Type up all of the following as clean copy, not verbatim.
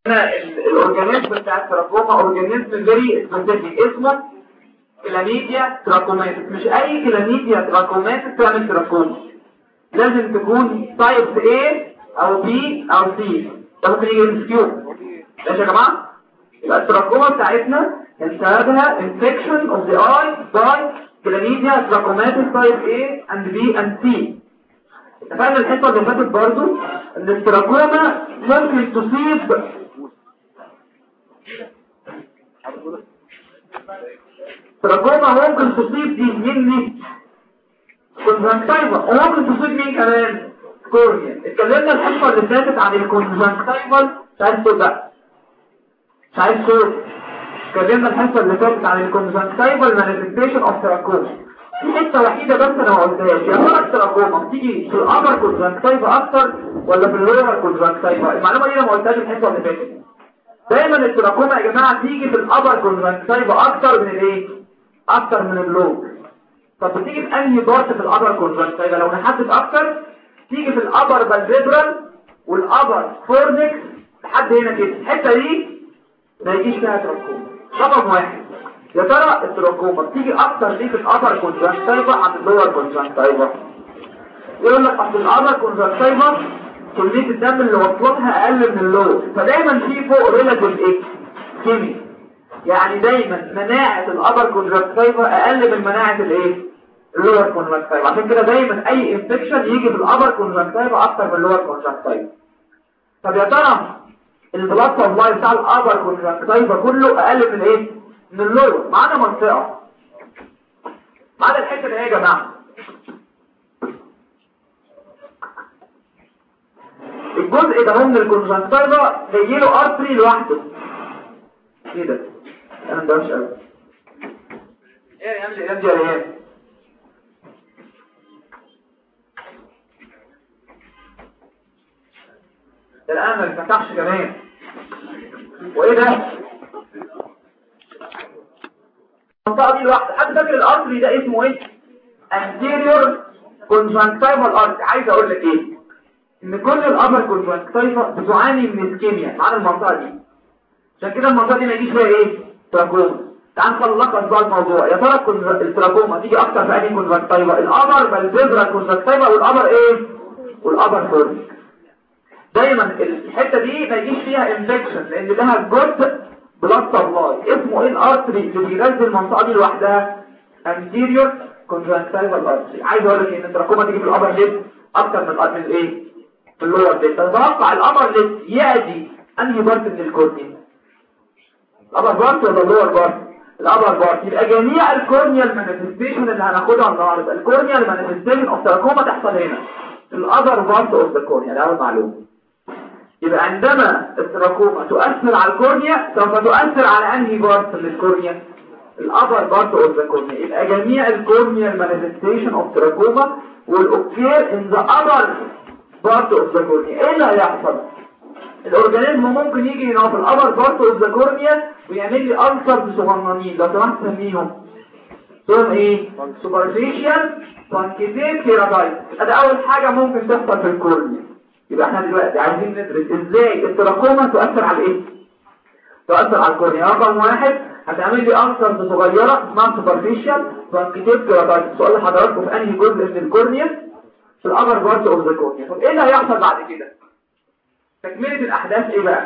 هنا الاورجانيزم بتاع التراكوما اورجانيزم فيري سبيسيفيك اسمه كلاميديا تراكوماتيس. مش اي كلاميديا تراكوماتيس تعمل تراكوما، لازم تكون تايب A او B او C. ده ممكن يجي انفكيو. ماشي يا جماعه؟ يبقى التراكوما بتاعتنا سببها infection of the eye by كلاميديا تراكوماتيس type A and B and C. اتفقنا الحصه اللي فاتت برضو ان التراكوما ممكن تصيب تراكوما ممكن تصيب دي مني كونجكتيفا، وممكن تصيب مين كمان؟ كورنيا. اتكلمنا الحصه اللي فاتت عن الكونجكتيفال. مش عايز صوت بقى، مش عايز صوت. اتكلمنا الحصه اللي فاتت عن الكونجكتيفال مانيفستيشن اوف تراكوما. في حته وحيده بس انا ما قلتهاش. يا ترى التراكوما بتيجي في الابر كونجكتيفا اكتر ولا في اللور كونجكتيفا؟ المعلومه دي انا ما قلتهاش الحصه اللي فاتت. دايما التراكوما يا جماعه تيجي في الابر كونجكتيفا اكتر من الايه؟ اكتر من اللور. طب بتيجي في انهي بارت في الابر كونجكتيفا؟ لو نحدد اكتر تيجي في الابر بالفيبرال والابر فورنكس لحد هنا كده. الحته دي ما يجيش فيها تراكوما. رقم واحد، يا ترى التراكوما بتيجي اكتر ليه في الابر كونجكتيفا عن اللور كونجكتيفا؟ يقول لك اصل الابر كونجكتيفا كميه الدم اللي وصلتها اقل من اللور، فدايما في فوق ريلاتيف ايه؟ كيمي. يعني دايما مناعه الابر كونجكتيفا اقل من مناعه الايه؟ اللور كونجكتيفا. عشان كده دايما اي انفكشن يجي في الابر كونجكتيفا اكتر من اللور كونجكتيفا. طب يا ترى البلاد سبلاي بتاع الابر كونجكتيفا كله اقل من ايه؟ من اللور. معانا منطقه، معانا الحته دي يا جماعه. الجزء ده من الكونجكتيفا جاي له ارتري لوحده كده. انا ده مش قوي. ايه يا امجد يا ريان؟ الان ما اتفتحش كمان. وايه ده؟ المنطقه دي لوحدها. حد فاكر الارتري ده اسمه ايه؟ anterior conjunctival artery. عايز اقول لك ايه؟ ان كل الابر كونجكتيفا بتعاني من اسكيميا مع المنطقه دي. عشان كده المنطقه دي ما يجيش فيها ايه؟ تراكوما. تعال نخلص بقى الموضوع. يا ترى التراكوما تيجي اكتر في انهي كونجكتيفا؟ الابر بالفيبرال كونجكتيفا والابر ايه؟ والابر فورنكس. دايما الحته دي ما يجيش فيها انفكشن لان لها جزء بلاد سبلاي. اسمه ايه الارتري اللي بيغذي المنطقه دي لوحدها؟ anterior conjunctival artery. عايز اقول لك ان التراكوما تيجي في الابر ليب اكتر من ايه؟ في اللور ليب. تتوقع الابر ليب يأدي انهي بارت من الكورنيا؟ الابر بارت ولا اللور بارت؟ الابر بارت. يبقى جميع الكورنيال مانيفستيشن اللي هناخدها النهارده الكورنيال مانيفستيشن اوف تراكوما تحصل هنا في الابر بارت اوف ذا كورنيا. ده اول معلومه. يبقى عندما التراكوما تؤثر على الكورنيا سوف تؤثر على انهي بارت من الكورنيا؟ الابر بارت اوف ذا كورنيا. يبقى جميع الكورنيال مانيفستيشن اوف تراكوما والاوكير ان ذا ابر بارت اوف ذا كورنيا. ايه اللي هيحصل؟ الاورجانيزم ممكن يجي هنا في الابر بارت اوف ذا كورنيا ويعمل لي ألسر صغننين. لو سمحت سميهم اسمهم ايه؟ سوبرفيشال بانكيتيت كيراتايتس. ده اول حاجه ممكن تحصل في الكورنيا. يبقى احنا دلوقتي عايزين ندرس ازاي التراكوما تؤثر على ايه؟ تؤثر على الكورنيا. رقم واحد، هتعمل لي ألسر صغيره اسمها سوبرفيشال بانكيتيت كيراتايتس. سؤال لحضراتكم في انهي جزء من الكورنيا؟ في الابر بارت اوف ذا كورنيا. طب ايه اللي هيحصل بعد كده؟ تكمله الاحداث ايه بقى؟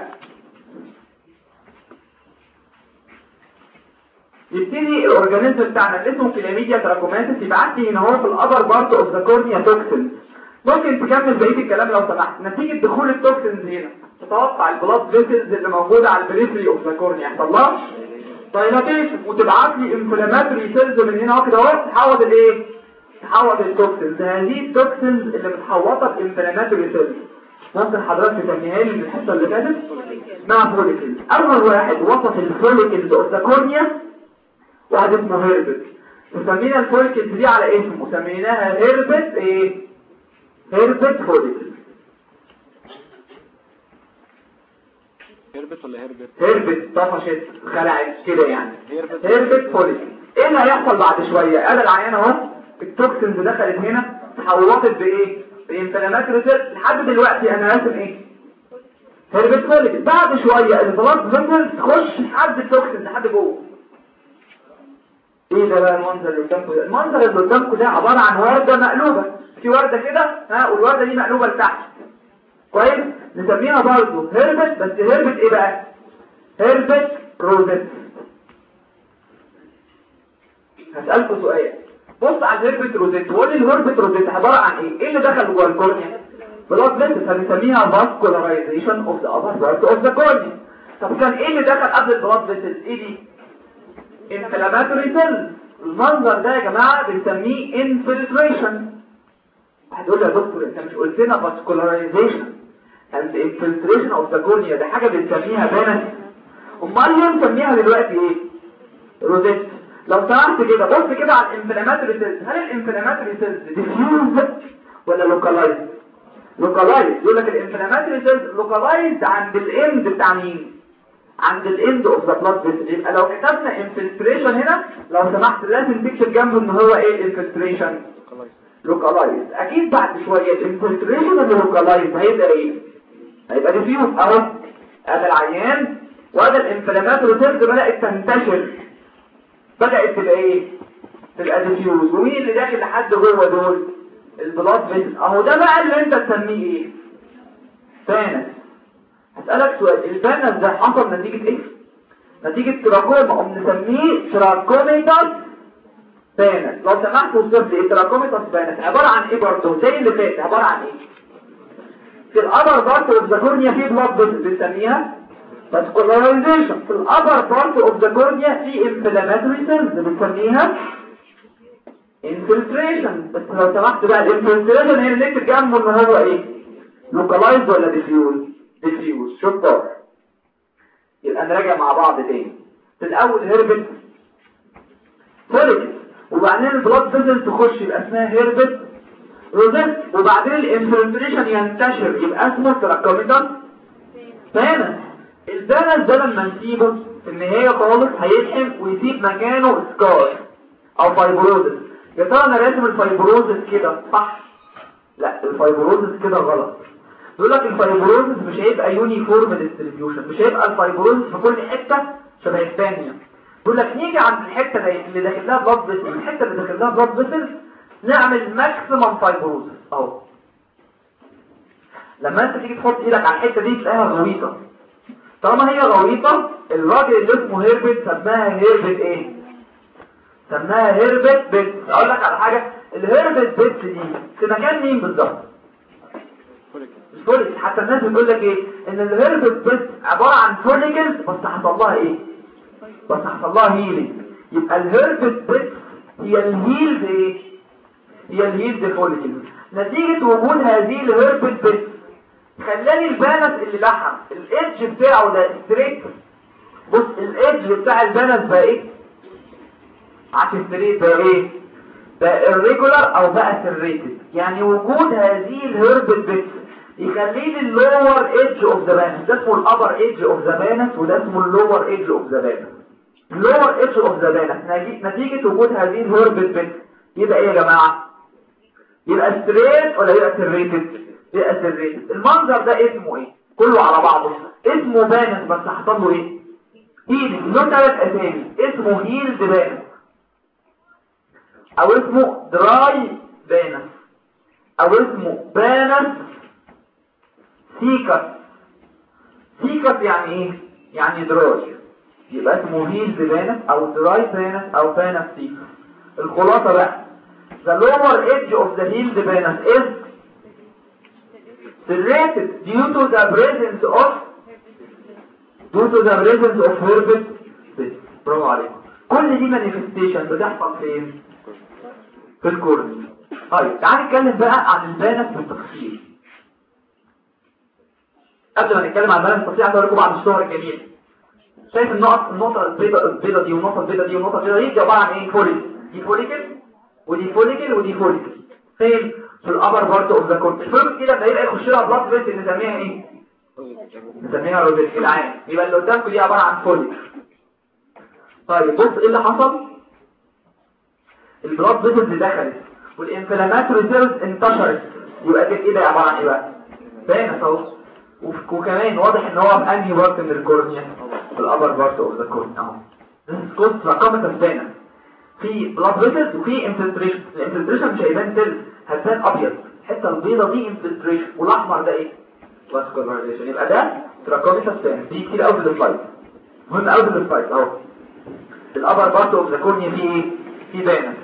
يبتدي الاورجانيزم بتاعنا اللي اسمه كلاميديا تراكوماتيس يبعت لي هنا هو في الابر بارت اوف ذا كورنيا توكسين. ممكن تكمل بقيه الكلام لو سمحت. نتيجه دخول التوكسينز هنا تتوقع البلاد فيسلز اللي موجوده على البريفري اوف ذا كورنيا يحصل لها دايلاتيشن وتبعت لي انفلاماتوري سيلز من هنا كده اهو تحول الايه؟ تحول التوكسينز. هذه التوكسينز اللي متحوطه بانفلاماتوري سيلز ممكن حضرتك تسميها لي من الحصه اللي فاتت اسمها فوليكلز. اول واحد وصف الفوليكلز اوف ذا كورنيا واحد اسمه هيربت. وسمينا الفوليكلز دي على اسمه، سميناها هيربت ايه؟ هيربت فوليكلز. هيربت ولا هيربت؟ هيربت طفشت خلعت كده يعني. هيربت فوليكلز. ايه اللي هيحصل بعد شويه؟ قال العيان اهو التوكسينز دخلت هنا تحولت بايه؟ بانفلاماتوري سيلز. لحد دلوقتي انا راسم ايه؟ هيربت فوليكل. بعد شويه البلاد فيسلز تخش لحد التوكسين لحد جوه. ايه ده بقى المنظر اللي قدامكم ده؟ المنظر اللي قدامكم ده عباره عن ورده مقلوبه، في ورده كده والورده دي مقلوبه لتحت كويس، نسميها برضه هيربت، بس هيربت ايه بقى؟ هيربت روزيت. هسألكوا سؤال، بص على الهيربت روزيت وقول لي الهيربت روزيت عباره عن ايه؟ ايه اللي دخل جوه الكورنيا؟ بلاد فيسلز، هنسميها فاسكولاريزيشن اوف ذا ابر بارت اوف ذا كورنيا. طب كان ايه اللي دخل قبل البلاد فيسلز؟ ايه دي؟ انفلاماتوري سيلز. المنظر ده يا جماعه بنسميه انفلتريشن. هتقول لي يا دكتور انت مش قلت لنا فاسكولاريزيشن اند انفلتريشن اوف ذا كورنيا، ده حاجه بنسميها بانس، امال ليه بنسميها دلوقتي ايه؟ روزيت. لو سمحت كده بص كده على الانفلاماتوري سيلز، هل الانفلاماتوري سيلز ديفيوز ولا لوكالايز؟ لوكالايز. يقول لك الانفلاماتوري سيلز لوكالايز عند الاند بتاع مين؟ عند الاند اوف ذا بلاد فيسل. يبقى لو كتبنا انفلتريشن هنا لو سمحت لازم تكتب جنبه ان هو ايه الانفلتريشن؟ لوكالايز. اكيد بعد شويه الانفلتريشن اللي لوكالايز هيبقى ايه؟ هيبقى ديفيوز. اهو هذا العيان وهذا الانفلاماتوري سيلز بدات تنتشر، بدات تبقى ايه؟ تبقى ديفيوز. ومين اللي داخل لحد جوه دول؟ البلاد فيسل. اهو ده بقى اللي انت تسميه ايه؟ بانس. هسألك سؤال، البانس ده حصل نتيجة ايه؟ نتيجة تراكوما، او نسميه تراكوميتاس بانس. لو سمحت وصفت ايه تراكوميتاس بانس؟ عبارة عن ايه برضه؟ زي اللي فات، عبارة عن ايه؟ في الابر بارت اوف ذا كورنيا في بلاد فيسل بنسميها فاسكولاريزيشن، في الابر بارت اوف ذا كورنيا في انفلاماتوري سيلز بنسميها انفلتريشن. بس لو سمحت بقى الانفلتريشن هي اللي نكتب جنبه ان هو ايه؟ لوكالايز ولا ديفيوز؟ ديفيوز. شطار. يبقى نراجع مع بعض تاني. في الاول هيربت فوليكل، وبعدين البلاد فيسل تخش يبقى اسمها هيربت روزيت، وبعدين الانفلتريشن ينتشر يبقى اسمه تراكوميتاس بانس. البانس ده لما نسيبه في النهايه خالص هيلحم ويسيب مكانه سكار او فايبروزس. يا ترى انا راسم الفايبروزس كده صح؟ لا، الفايبروزس كده غلط. يقول لك الفايبروزس مش هيبقى يونيفورم ديستريبيوشن، مش هيبقى الفايبروزس في كل حته شبه الثانيه. يقول لك نيجي عند الحته اللي داخل لها بلاد فيسل، الحته اللي داخل لها بلاد فيسل نعمل ماكسيمم فايبروزس اهو. لما انت تيجي تحط ايدك على الحته دي تلاقيها غويطه، طالما هي غويطه الراجل اللي اسمه هيربت سماها هيربت ايه؟ سماها هيربت بيت. اقول لك على حاجه، الهيربت بيت دي في مكان مين بالظبط؟ فوليكل. حتى الناس بتقول لك ايه؟ ان الهيربت بيت عباره عن فوليكلز بس حصل لها ايه؟ بس حصل لها هيلينج. يبقى الهيربت بيت هي الهيلد ايه؟ هي الهيلد فوليكلز. نتيجه وجود هذه الهيربت بيت خلاني البانس اللي لحم الايدج بتاعه ده ستريت. بص الايدج بتاع البانس بقى ايه؟ عكس ستريت بقى ايه؟ بقى irregular او بقى serrated. يعني وجود هذه الهيربت بيت يخلي لي اللور ايدج اوف ذا بانس، ده اسمه الابر ايدج اوف ذا بانس وده اسمه اللور ايدج اوف ذا بانس. اللور ايدج اوف ذا بانس نتيجه وجود هذه الهيربت بيت يبقى ايه يا جماعه؟ يبقى ستريت ولا يبقى سريتد؟ يبقى سريتد. المنظر ده اسمه ايه؟ كله على بعضه اسمه بانس، بس حصل له ايه؟ هيلد. له 3 اسامي، اسمه هيلد بانس او اسمه دراي بانس او اسمه بانس سيكس. سيكس يعني ايه؟ يعني دراي، يبقى اسمه هيلد بانس او دراي بانس او بانس سيكس. الخلاصه بقى the lower edge of the healed venous is serrated due to the presence of herpes. برافو عليكم. كل دي manifestation بتحصل فين؟ في الكورنيا. طيب تعال نتكلم بقى عن البانس بالتفصيل. قبل ما نتكلم عن البانس بالتفصيل هقول لكم بعض الصور الجميله. شايف النقطه البيضاء دي والنقطه البيضاء دي والنقطه البيضاء دي عباره عن ايه؟ فوليكل. دي فوليكل ودي فوليكل ودي فوليكل. فين؟ في الابر بارت اوف ذا كورت. الفوليكل كده لما يبقى يخش لها بلاد فيسل نسميها ايه؟ نسميها روزيت. العين يبقى اللي قدامكم دي عباره عن فوليكل. طيب بص ايه اللي حصل؟ البلاد فيسل دخلت والانفلاماتوري سيلز انتشرت، يبقى كده ايه ده عباره عن ايه بقى؟ بانس اهو. وكمان واضح ان هو بأنهي بارت من الكورنيا، في الابر بارت اوف ذا كورنيا اهو. كنت رقمة الثانية في بلاد فيسلز وفي انفلتريشن. الانفلتريشن مش هيبان سيل، هتبان ابيض، الحته البيضه دي انفلتريشن والاحمر ده ايه؟ فاسكولاريزيشن. يبقى ده رقمة الثانية دي كتير قوي في السلايد، مهم قوي في السلايد اهو. الابر بارت اوف ذا كورنيا فيه ايه؟ في فينس.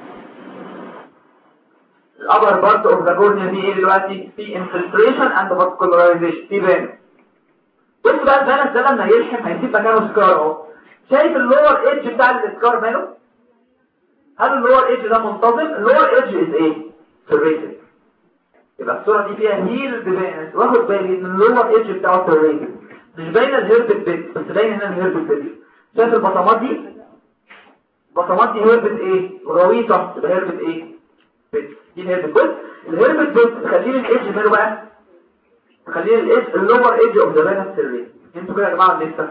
الابر بارت اوف ذا كورنيا فيه ايه دلوقتي؟ في انفلتريشن اند فاسكولاريزيشن، في فينس. بص بقى الفينس ده لما يلحم هيسيب مكانه سكار اهو. شايف اللور ايدج بتاع السكار ماله؟ هل اللور ايدج ده منتظم؟ اللور ايدج از ايه؟ سيرفيتد. يبقى الصوره دي فيها هيلد فينس، واخد بالي ان اللور ايدج بتاعه سيرفيتد، مش باينه الهيربت بيت، بس باين هنا الهيربت بيت. شايف البطامات دي؟ البطامات دي هيربت ايه؟ غويطه، يبقى هيربت ايه؟ بيت. دي الهيربت بيت. الهيربت بيت تخلي لي الايدج ماله بقى؟ تخلي لي الايدج اللور ايدج اوف ذا فينس سيرفيتد. انتوا كده يا جماعه لسه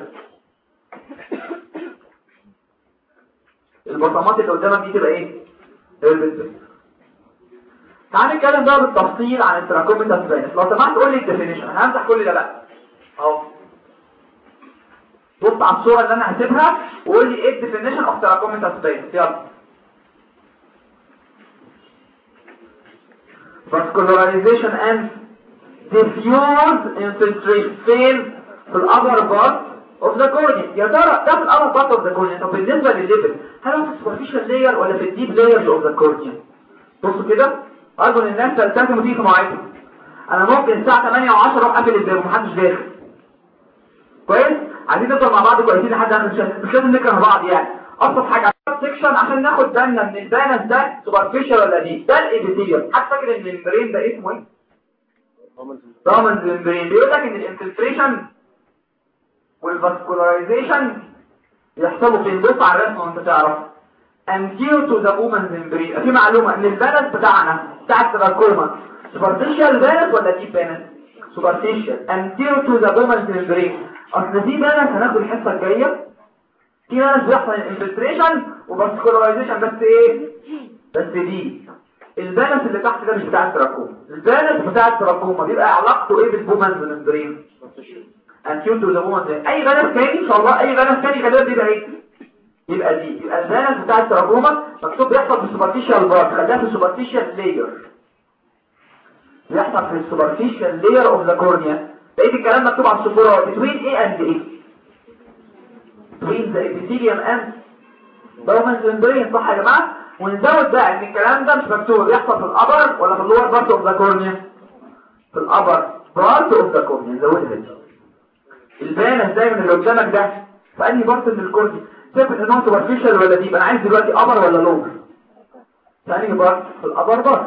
البطامات اللي قدامك دي تبقى ايه؟ هيربت بيت. تعال نتكلم بقى بالتفصيل عن التراكوميتاس فينس. لو سمحت قول لي الديفينيشن، انا همسح كل ده بقى اهو. بص على الصوره اللي انا هسيبها وقول لي ايه الديفينيشن اوف تراكوميتاس فينس. يلا. vascularization and diffuse infiltration فين؟ في الابر بارت اوف ذا كورنيا. يا ترى ده في الابر بارت اوف ذا كورنيا. طب بالنسبه للليفل هل هو في السوبرفيشال لاير ولا في الديب لايرز اوف ذا كورنيا؟ بصوا كده ارجو ان الناس تلتزم وتيجي في مواعيدهم. انا ممكن الساعه 8 و10 اروح اقفل الباب ومحدش داخل. كويس؟ عايزين نفضل مع بعض كويسين لحد انا مش لازم نكره بعض يعني. ابسط حاجه سكشن عشان ناخد بالنا من البالانس ده سوبرفيشال ولا دي. ده الابيثيليوم. حد فاكر ان الممبرين ده اسمه ايه؟ ضامن الممبرين. بيقول لك ان الانفلتريشن والفاسكولارايزيشن يحصلوا فين؟ بص على الرسمه وانت تعرف. anterior to the woman's membrane. في معلومه ان البالانس بتاعنا بتاع التراكوما سوبرفيشال بالانس ولا ديب بالانس؟ سوبرفيشال. anterior to the woman's membrane. اصل دي بالانس هناخد الحصه الجايه. في بالانس بيحصل انفلتريشن وفاسكولارايزيشن، بس ايه؟ بس دي البالانس اللي تحت ده مش بتاع التراكوما. البالانس بتاع التراكوما بيبقى علاقته ايه بالوومنز ممبرين؟ anterior to the woman's membrane. اي بالانس تاني ان شاء الله، اي بالانس تاني غالبا بيبقى ايه؟ يبقى دي. يبقى البالانس بتاع التراكوما مكتوب بيحصل في السوبرفيشال بارت، خليها في السوبرفيشال لاير. بيحصل في السوبرفيشال لاير اوف ذا كورنيا. بقيت الكلام مكتوب على السبوره between ايه اند ايه؟ between the epithelium and women's membrane. صح يا جماعه؟ ونزود بقى ان الكلام ده مش مكتوب بيحصل في الابر ولا في اللور بارت اوف ذا كورنيا؟ في الابر بارت اوف ذا كورنيا. نزودها دي. البالانس دايما اللي قدامك ده في انهي بارت من الكورنيا؟ شايف ان هو سوبرفيشال ولا ديب؟ انا عايز دلوقتي ابر ولا لور؟ ثاني بارت في الابر بارت.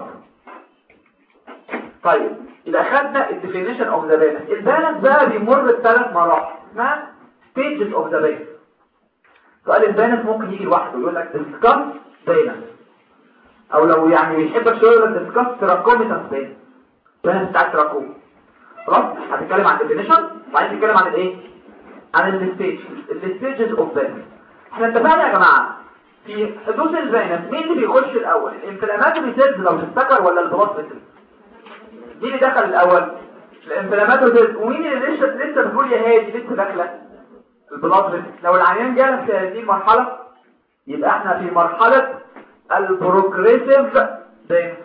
طيب يبقى خدنا الديفينيشن اوف ذا بالانس. البالانس بقى بيمر بثلاث مراحل اسمها ستيجز اوف ذا بالانس. سؤال البالانس ممكن يجي لوحده يقول لك ديسكاس بالانس، او لو يعني بيحبك شويه يقول لك ديسكاس تراكوميتاس بالانس. بالانس بتاع التراكوم. خلاص هتتكلم عن الديفينيشن وبعدين تتكلم عن الايه؟ عن الستيجز اوف بالانس. احنا اتفقنا يا جماعه في حدوث الفينس مين اللي بيخش الاول؟ الانفلاماتوري سيلز لو تفتكر ولا البلاد فيسلز؟ دي اللي دخل الاول الانفلاماتوري سيلز. ومين اللي لسه بتقول يا هادي لسه داخله؟ البلاد فيسلز. لو العيان جالك في هذه المرحله يبقى احنا في مرحله البروجريسيف فينس.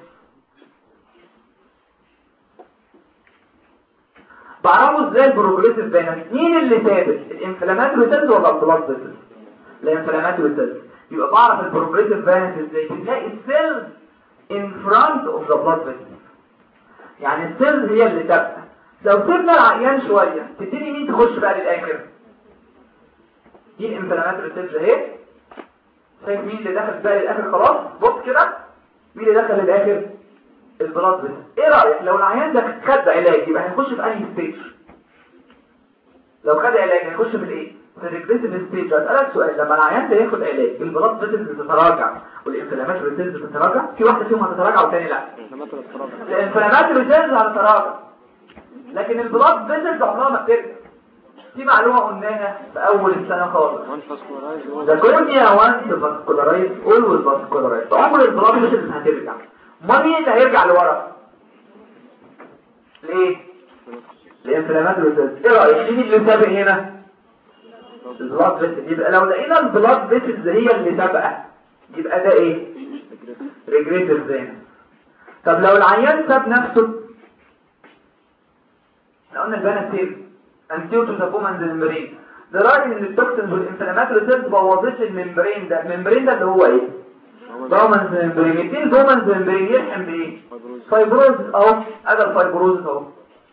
بعرفوا ازاي البروجريسيف فينس؟ مين اللي ثابت؟ الانفلاماتوري سيلز ولا البلاد فيسلز؟ الانفلاماتوري سيلز. يبقى بعرف البروجريسيف فينس ازاي؟ بنلاقي السيلز in front of the blood vessels. يعني السيلز هي اللي ثابته. لو سيبنا العيان شويه تبتدي مين تخش بقى للاخر؟ دي الانفلاماتوري سيلز اهي. شايف مين اللي دخل بقى للاخر؟ خلاص بص كده مين اللي دخل للاخر؟ البلاد فيسلز. ايه رايك لو العيان ده خد علاج يبقى هيخش في انهي ستيج؟ لو خد علاج هيخش في الايه؟ في الريجريسيف ستيج. هسألك سؤال، لما العيان ده ياخد علاج البلاد فيسلز بتتراجع والانفلاماتوري سيلز بتتراجع، في واحده فيهم هتتراجع والثاني لا. الانفلاماتوري سيلز هتتراجع لكن البلاد فيسلز عمرها ما بترجع. دي معلومه قلناها في اول السنه خالص. ذا كورنيا وانس فاسكولارايز اولويز فاسكولارايز. عمر البلاد فيسلز هترجع. امال مين اللي هيرجع لورا؟ ليه؟ الانفلاماتوري سيلز. ايه رايك مين اللي سابق هنا؟ البلاد فيسل. يبقى لو لقينا البلاد فيسلز هي اللي سابقه يبقى ده ايه؟ ريجريتيف فين. طب لو العيان ساب نفسه، لو قلنا البانا سيل انتيو تو ذا بومنز الممبرين، ده راجل ان التوكسينز والانفلاماتوري سيلز بوظت الممبرين ده. الممبرين ده اللي هو ايه؟ بومنز ممبرين. يدي البومنز ممبرين يلحم بايه؟ فايبروز اهو. ادي الفايبروز اهو.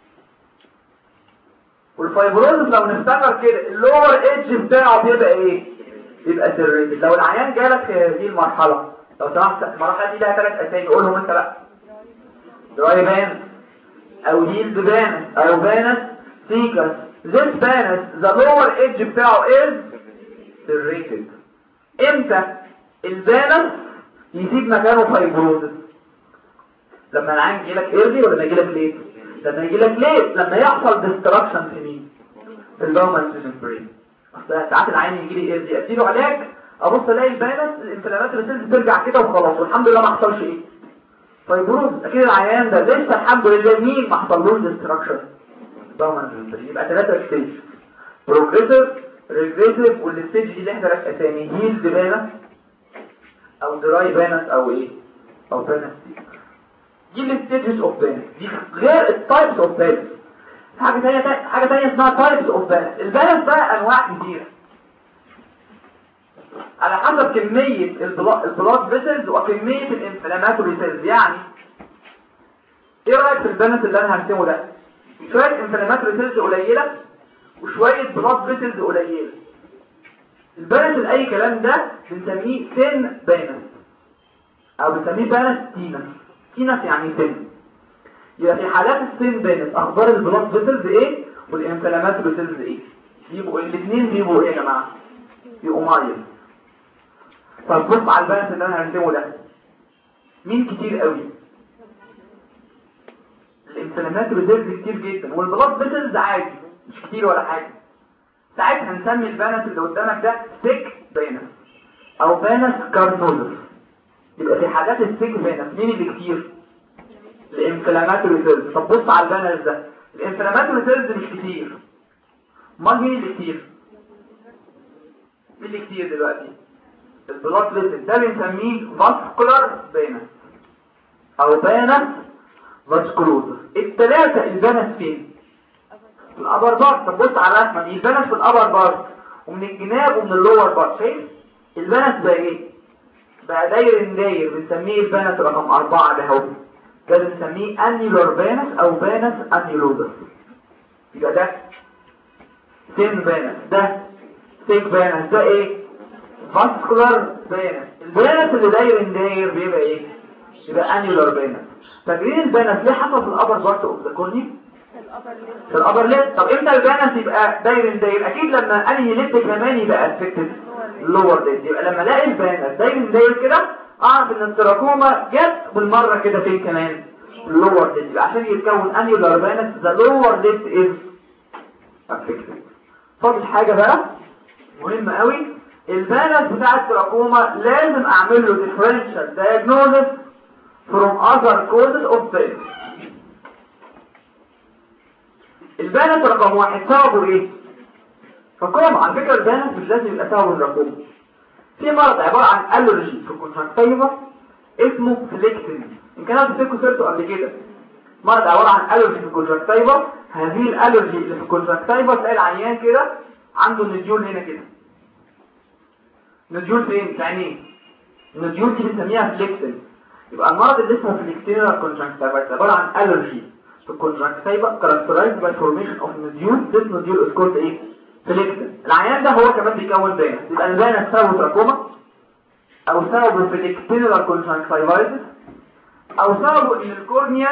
والفايبروز لو نفتكر كده اللور ايدج بتاعه بيبقى ايه؟ بيبقى سيريتد. لو العيان جالك في هذه المرحله، لو سمحت المرحله دي لها 3 اسامي قولهم انت بقى. دراي بان او هيلد بان او بانس سيكس. this بانس the lower edge بتاعه is serrated. امتى البانس يسيب مكانه فايبروزس؟ لما العين يجيلك ايرلي ولا يجيلك ليت؟ لما يجيلك ليت، لما يحصل ديستراكشن في مين؟ في اللومنس ممبرين. ساعات العين يجيلي ايرلي اديله علاج ابص الاقي البانس الانفلاماتوري سيلز ترجع كده وخلاص والحمد لله ما حصلش ايه؟ فايبروز. اكيد العيان ده لسه الحمد لله مين ما حصلوش ديستراكشن؟ لومنس ممبرين. يبقى 3 ستيج: بروجريسيف، ريجريسيف، والستيج دي اللي احنا لك اسامي هيلد بانس او دراي بانس او ايه؟ او بانس. دي الستيجز اوف بانس. دي غير التايبس اوف بانس. حاجه ثانيه اسمها تايبس اوف بانس. البانس بقى انواع كتيره على حسب كميه البلاد فيسلز وكميه الانفلاماتوري سيلز. يعني ايه رايك في البانس اللي انا هرسمه ده؟ شويه انفلاماتوري سيلز قليله وشويه بلاد فيسلز قليله. البانس الاي كلام ده بنسميه سن بانس او بنسميه بانس تينس. تينس يعني سن. يبقى في حالات السن بانس اخبار البلاد فيسلز ايه والانفلاماتوري سيلز ايه؟ يبقوا الاثنين بيبقوا ايه يا جماعه؟ يبقوا مايل. طب بص على البانس اللي انا هرسمه ده، مين كتير قوي؟ الانفلاماتوري سيلز كتير جدا والبلاد فيسلز عادي مش كتير ولا حاجه. ساعتها هنسمي البانس اللي قدامك ده سيك بانس او بانس كارنوزس. يبقى في حالات السيك بانس مين اللي كتير؟ الانفلاماتوري سيلز. طب بص على البانس ده، الانفلاماتوري سيلز مش كتير، امال مين اللي كتير؟ مين اللي كتير دلوقتي؟ البلاد فيسل. ده بنسميه فاسكولار بانس او بانس فاسكولوزس. الثلاثه البانس فين؟ في الابر بارت. طب بص على الرسمه دي، البانس في الابر بارت ومن الجناب ومن اللور بارت. شايف البانس بقى ايه؟ بقى داير بنسميه البانس رقم 4 ده اهو. ده بنسميه انيولار بانس او بانس انيولوزس. يبقى ده سين بانس، ده سيك بانس، ده ايه؟ فاسكولار بانس. البانس اللي داير بيبقى ايه؟ يبقى انيولار بانس. فاكرين البانس ليه حصل في الابر بارت اوف ذا كورني؟ في الابر ليد. طب امتى البانس يبقى داير؟ اكيد لما انهي ليد كمان يبقى افكتد اللور ليد. يبقى لما الاقي البانس داير كده اعرف ان التراكوما جت بالمره كده فين كمان؟ اللور ليد. يبقى عشان يتكون انيولار بانس ذا لور ليد از افكتد. فاضل حاجه بقى مهمه قوي، البانس بتاع التراكوما لازم اعمل له ديفرنشال دايجنوزس from other causes of pain. البانس رقم 1 سببه ايه؟ فكرة على فكرة البانس مش لازم يبقى سببه الرقم. في مرض عبارة عن ألرجي في الكونجكتيفا اسمه فليكتين. إن كان هتفكروا سيرته قبل كده، مرض عبارة عن ألرجي في الكونجكتيفا. هذه الألرجي اللي في الكونجكتيفا تلاقي العيان كده عنده نديول هنا كده. نديول فين؟ في عينيه. النديول دي بنسميها فليكتين. يبقى المرض اللي اسمه فليكتينال كونجكتيفا عبارة عن ألرجي في الكونجكتيفا characterized by formation of nodule. this nodule is called ايه؟ فليكتين. العيان ده هو كمان بيكون بانس. يبقى البانس سببه تراكوما او سببه فليكتينال كونجكتيفايتس او سببه ان الكورنيا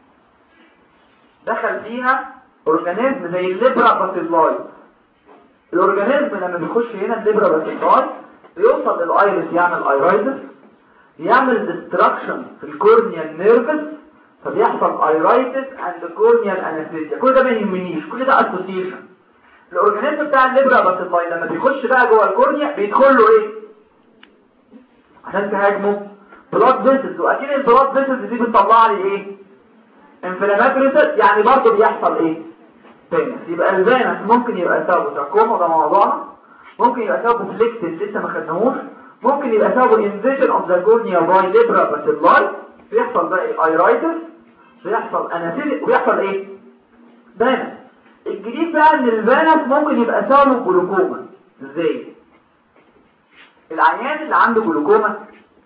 دخل فيها اورجانيزم زي الليبرا باسيلاي. الاورجانيزم لما بيخش هنا الليبرا باسيلاي بيوصل للايرس يعمل ايرايتس، يعمل ديستراكشن في الكورنيا نيرفس فبيحصل ايرايتس اند كورنيال انستيزيا. كل ده ما يهمنيش، كل ده اسوسيشن. الاورجانيزم بتاع الليبرا باسيلاي لما بيخش بقى جوه الكورنيا بيدخل له ايه؟ عشان تهاجمه بلاد فيسلز. واكيد البلاد فيسلز دي بتطلع لي ايه؟ انفلاماتوري سيلز. يعني برضه بيحصل ايه؟ فينس. يبقى الفينس ممكن يبقى سببه تراكوما، ده موضوعنا. ممكن يبقى سببه فليكتد لسه ما خدناهوش. ممكن يبقى سببه انفيجن اوف ذا كورنيا باي ليبرا باسيلاي، بيحصل بقى ايرايتس، بيحصل انافيل، ويحصل ايه؟ فينس. الجديد بقى ان الفينس ممكن يبقى سببه جلوكوما. ازاي؟ العيان اللي عنده جلوكوما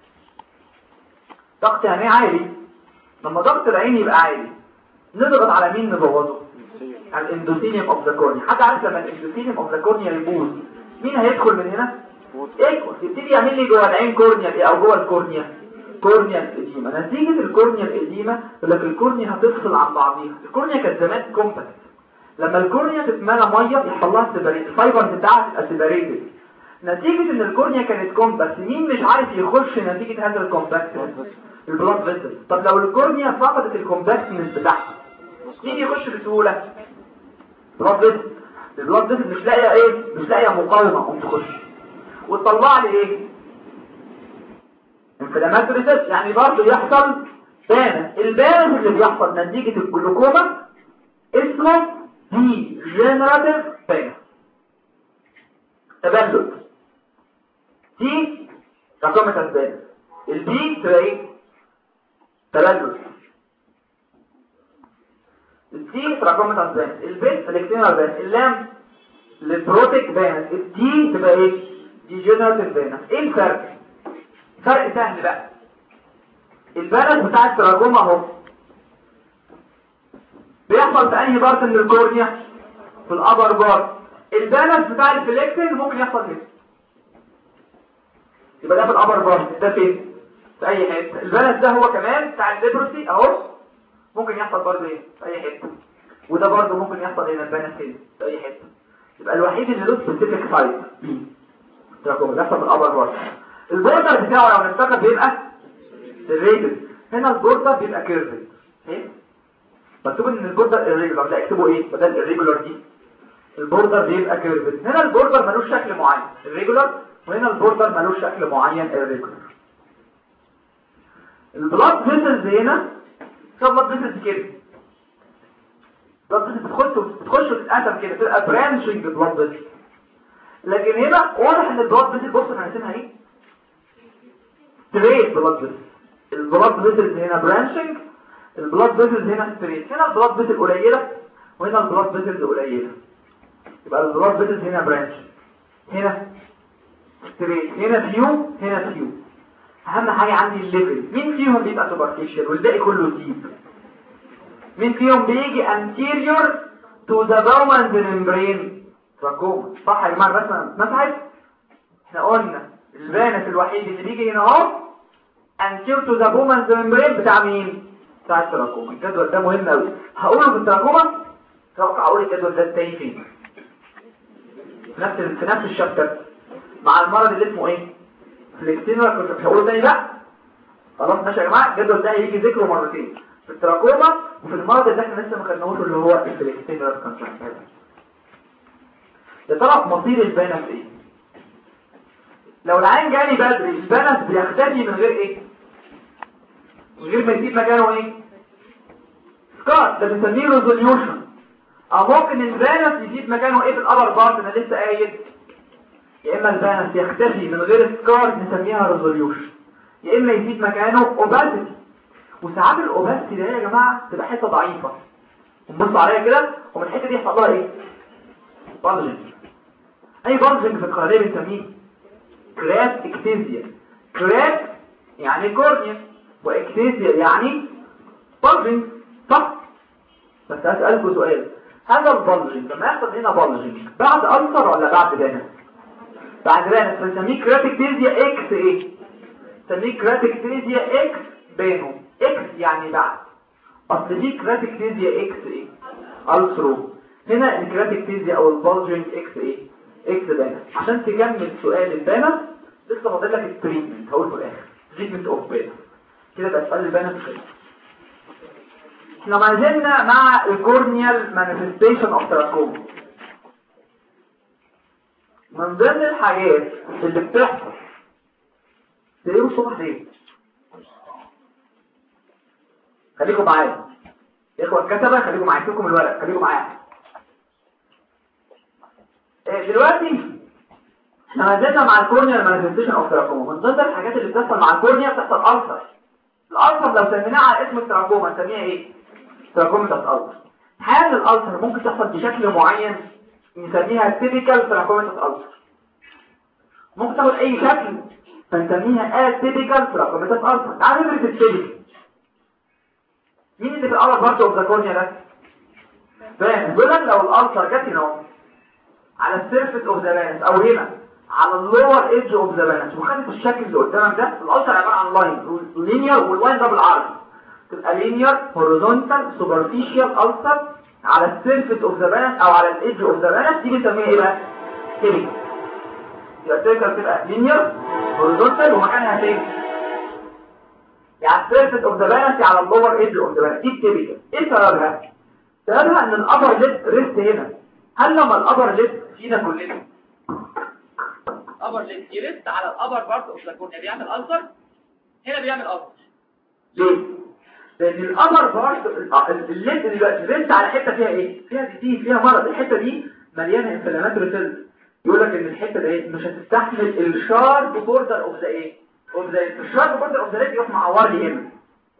ضغط عينيه عالي، لما ضغط العين يبقى عالي نضغط على مين نبوظه؟ على الاندوثيليوم اوف ذا كورنيا. حد عارف لما الاندوثيليوم اوف ذا كورنيا يبوظ مين هيدخل من هنا؟ ايكوس، يبتدي يعمل لي جوه العين كورنيا ايه او جوه الكورنيا كورنيا الاديمه. نتيجه الكورنيا الاديمه يقول لك الكورنيا هتفصل عن بعضيها. الكورنيا كانت زمان كومباكت، لما الكورنيا تتملى ميه يحصل لها سيبريت، الفايبر بتاعها تبقى سيبريتد. نتيجه ان الكورنيا كانت كومباكت مين مش عارف يخش نتيجه هذا الكومباكت؟ البلاد فيسل. طب لو الكورنيا فقدت الكومباكتنس بتاعها مين يخش بسهوله؟ البلاد فيسل. البلاد فيسل مش لاقيه ايه؟ مش لاقيه مقاومه قوم تخش وتطلع لي ايه؟ انفلاماتوري سيل. يعني برضه يحصل بانس. البانس اللي بيحصل نتيجه الجلوكوما اسمه دي جنراتيف بانس، تبلد. دي رقم تبلد، البي تبقى ايه؟ تبلد. التي رقم تبلد، البيت الكترونال بانس، اللام البروتيك بانس، الدي تبقى ايه؟ دي جنراتيف بانس. ايه الفرق؟ فرق سهل بقى. البانس بتاع التراكوما اهو بيحصل في انهي بارت من الكورنيا؟ في الابر بارت. البانس بتاع الفليكتنج ممكن يحصل هنا، يبقى ده في الابر بارت، ده فين؟ في اي حته. البانس ده هو كمان بتاع الليبروسي اهو ممكن يحصل برضه ايه؟ في اي حته. وده برضه ممكن يحصل هنا البانس هنا في اي حته. يبقى الوحيد اللي له سبيسيفيك سايت تراكوما بيحصل في الابر بارت. البوردر بتاعه لو نفتكر بيبقى الريجل، هنا البوردر بيبقى كيرفد. ايه مكتوب ان البوردر الريجولار، لا اكتبوا ايه بدل الريجولار دي؟ البوردر بيبقى كيرفد. هنا البوردر ملوش شكل معين الريجولار، وهنا البوردر ملوش شكل معين الريجولار. البلاد فيسلز هنا بلاد فيسلز كده، بلاد فيسلز بتخش وتتقسم كده تبقى برانشنج بلاد فيسلز. لكن هنا واضح ان البلاد فيسلز، بص احنا هنسميها ايه؟ ستريت بلاد فيسلز. البلاد فيسلز هنا برانشنج، البلاد فيسلز هنا ستريت. هنا البلاد فيسل قليله وهنا البلاد فيسلز قليله، يبقى البلاد فيسلز هنا برانش، هنا ستريت، هنا فيو، هنا فيو. اهم حاجه عندي الليفل، مين فيهم بيبقى سوبرفيشال والباقي كله ديب؟ مين فيهم بيجي anterior to the Bowman's membrane؟ تراكوما. صح يا جماعه؟ الرسمه اتمسحت. احنا قلنا الفانس الوحيد اللي بيجي هنا اهو anterior to the Bowman's membrane بتاع مين؟ بتاع التراكوما. الجدول ده مهم قوي، هقوله في التراكوما. اتوقع اقول الجدول ده التاني فين؟ في نفس الشابتر مع المرض اللي اسمه ايه؟ فليكتينولا. كنت مش هقوله تاني بقى، خلاص ماشي يا جماعه. الجدول ده هيجي ذكره مرتين، في التراكوما وفي المرض اللي احنا لسه ما خدناهوش اللي هو الفليكتينولا كونتراكتايل. يا ترى مصير البانس ايه؟ لو العين جالي بدري البانس بيختفي من غير ايه؟ من غير ما يسيب مكانه ايه؟ سكار، ده بنسميه ريزوليوشن. او ممكن البانس يسيب مكانه ايه في الابر بارت؟ انا لسه قايل يا اما البانس يختفي من غير سكار نسميها ريزوليوشن، يا اما يزيد مكانه اوباسيتي. وساعات الاوباسيتي ده يا جماعه تبقى حته ضعيفه، ونبص عليها كده ومن الحته دي يحصل لها ايه؟ بلجنج. اي بلجنج في القرنيه بنسميه كرات اكتيزيا. كرات يعني كورنيا، واكتيزيا يعني بلجنج، صح؟ بس هسألكوا سؤال، هذا البلجنج لما يحصل هنا بلجنج بعد ألسر ولا بعد بانس؟ بعد بانس، بنسميه كراتيكتيزيا اكس ايه؟ بنسميه كراتيكتيزيا اكس بانو. اكس يعني بعد، اصل دي كراتيكتيزيا اكس ايه؟ ألسرو. هنا الكراتيكتيزيا او البلجنج اكس ايه؟ اكس بانس. عشان تكمل سؤال البانس لسه فاضل لك التريتمنت، هقول في الاخر تريتمنت اوف بانس. كده بقى سؤال البانس كده. احنا ما زلنا مع الكورنيال مانيفستيشن اوف تراكوما. من ضمن الحاجات اللي بتحصل تلاقيه الصبح ليه؟ خليكم معايا يا اخوة الكتبة، خليكم معايا، سيبكم الورق، خليكم معايا. دلوقتي احنا نزلنا مع الكورنيا مانيفستيشن اوف تراكوما. من ضمن الحاجات اللي بتحصل مع الكورنيا بتحصل ألسر. الألسر لو سميناها على اسم التراكوما نسميها ايه؟ تراكوما الألسر. حال الألسر ممكن تحصل بشكل معين نسميها تيبيكال تراكوما الألسر. ممكن تاخد اي شكل فنسميها اتيبيكال تراكوما الألسر. تعالى ندرس التيبيكال. مين اللي في الأول بارت اوف ذا كورنيا ده؟ فاهم؟ بيقول لك لو الألسر جت هنا على السيرفيس اوف ذا بانس او هنا على اللور ايدج اوف ذا بانس وخدت الشكل اللي قدامك ده، الألسر عباره عن لاين لينير واللاين ده بالعرض، تبقى لينير هوريزونتال سوبرفيشال ألسر على السيرفيس اوف ذا بانس او على الايدج اوف ذا بانس. دي بنسميها ايه بقى؟ تيبيكال. يبقى تيبيكال تبقى لينير هوريزونتال ومكانها فين؟ يعني السيرفيس اوف ذا بانس على اللور ايدج اوف ذا بانس. دي تيبيكال. ايه سببها؟ سببها ان الابر ليب ريست هنا. هل لما الابر ليب فينا كلنا ابر ليب يرست على الابر بارت اوف ذا كورنيا بيعمل ألسر؟ هنا بيعمل ألسر. ليه؟ لان الابر بارت الليب دلوقتي ريست على حته فيها ايه؟ فيها ديزيز، فيها مرض. الحته دي مليانه انفلاماتوري سيلز. يقول لك ان الحته دي مش هتستحمل الشارب بوردر اوف ذا ايه؟ اوف ذا الشارب بوردر اوف ذا ليب يروح معور لي هنا.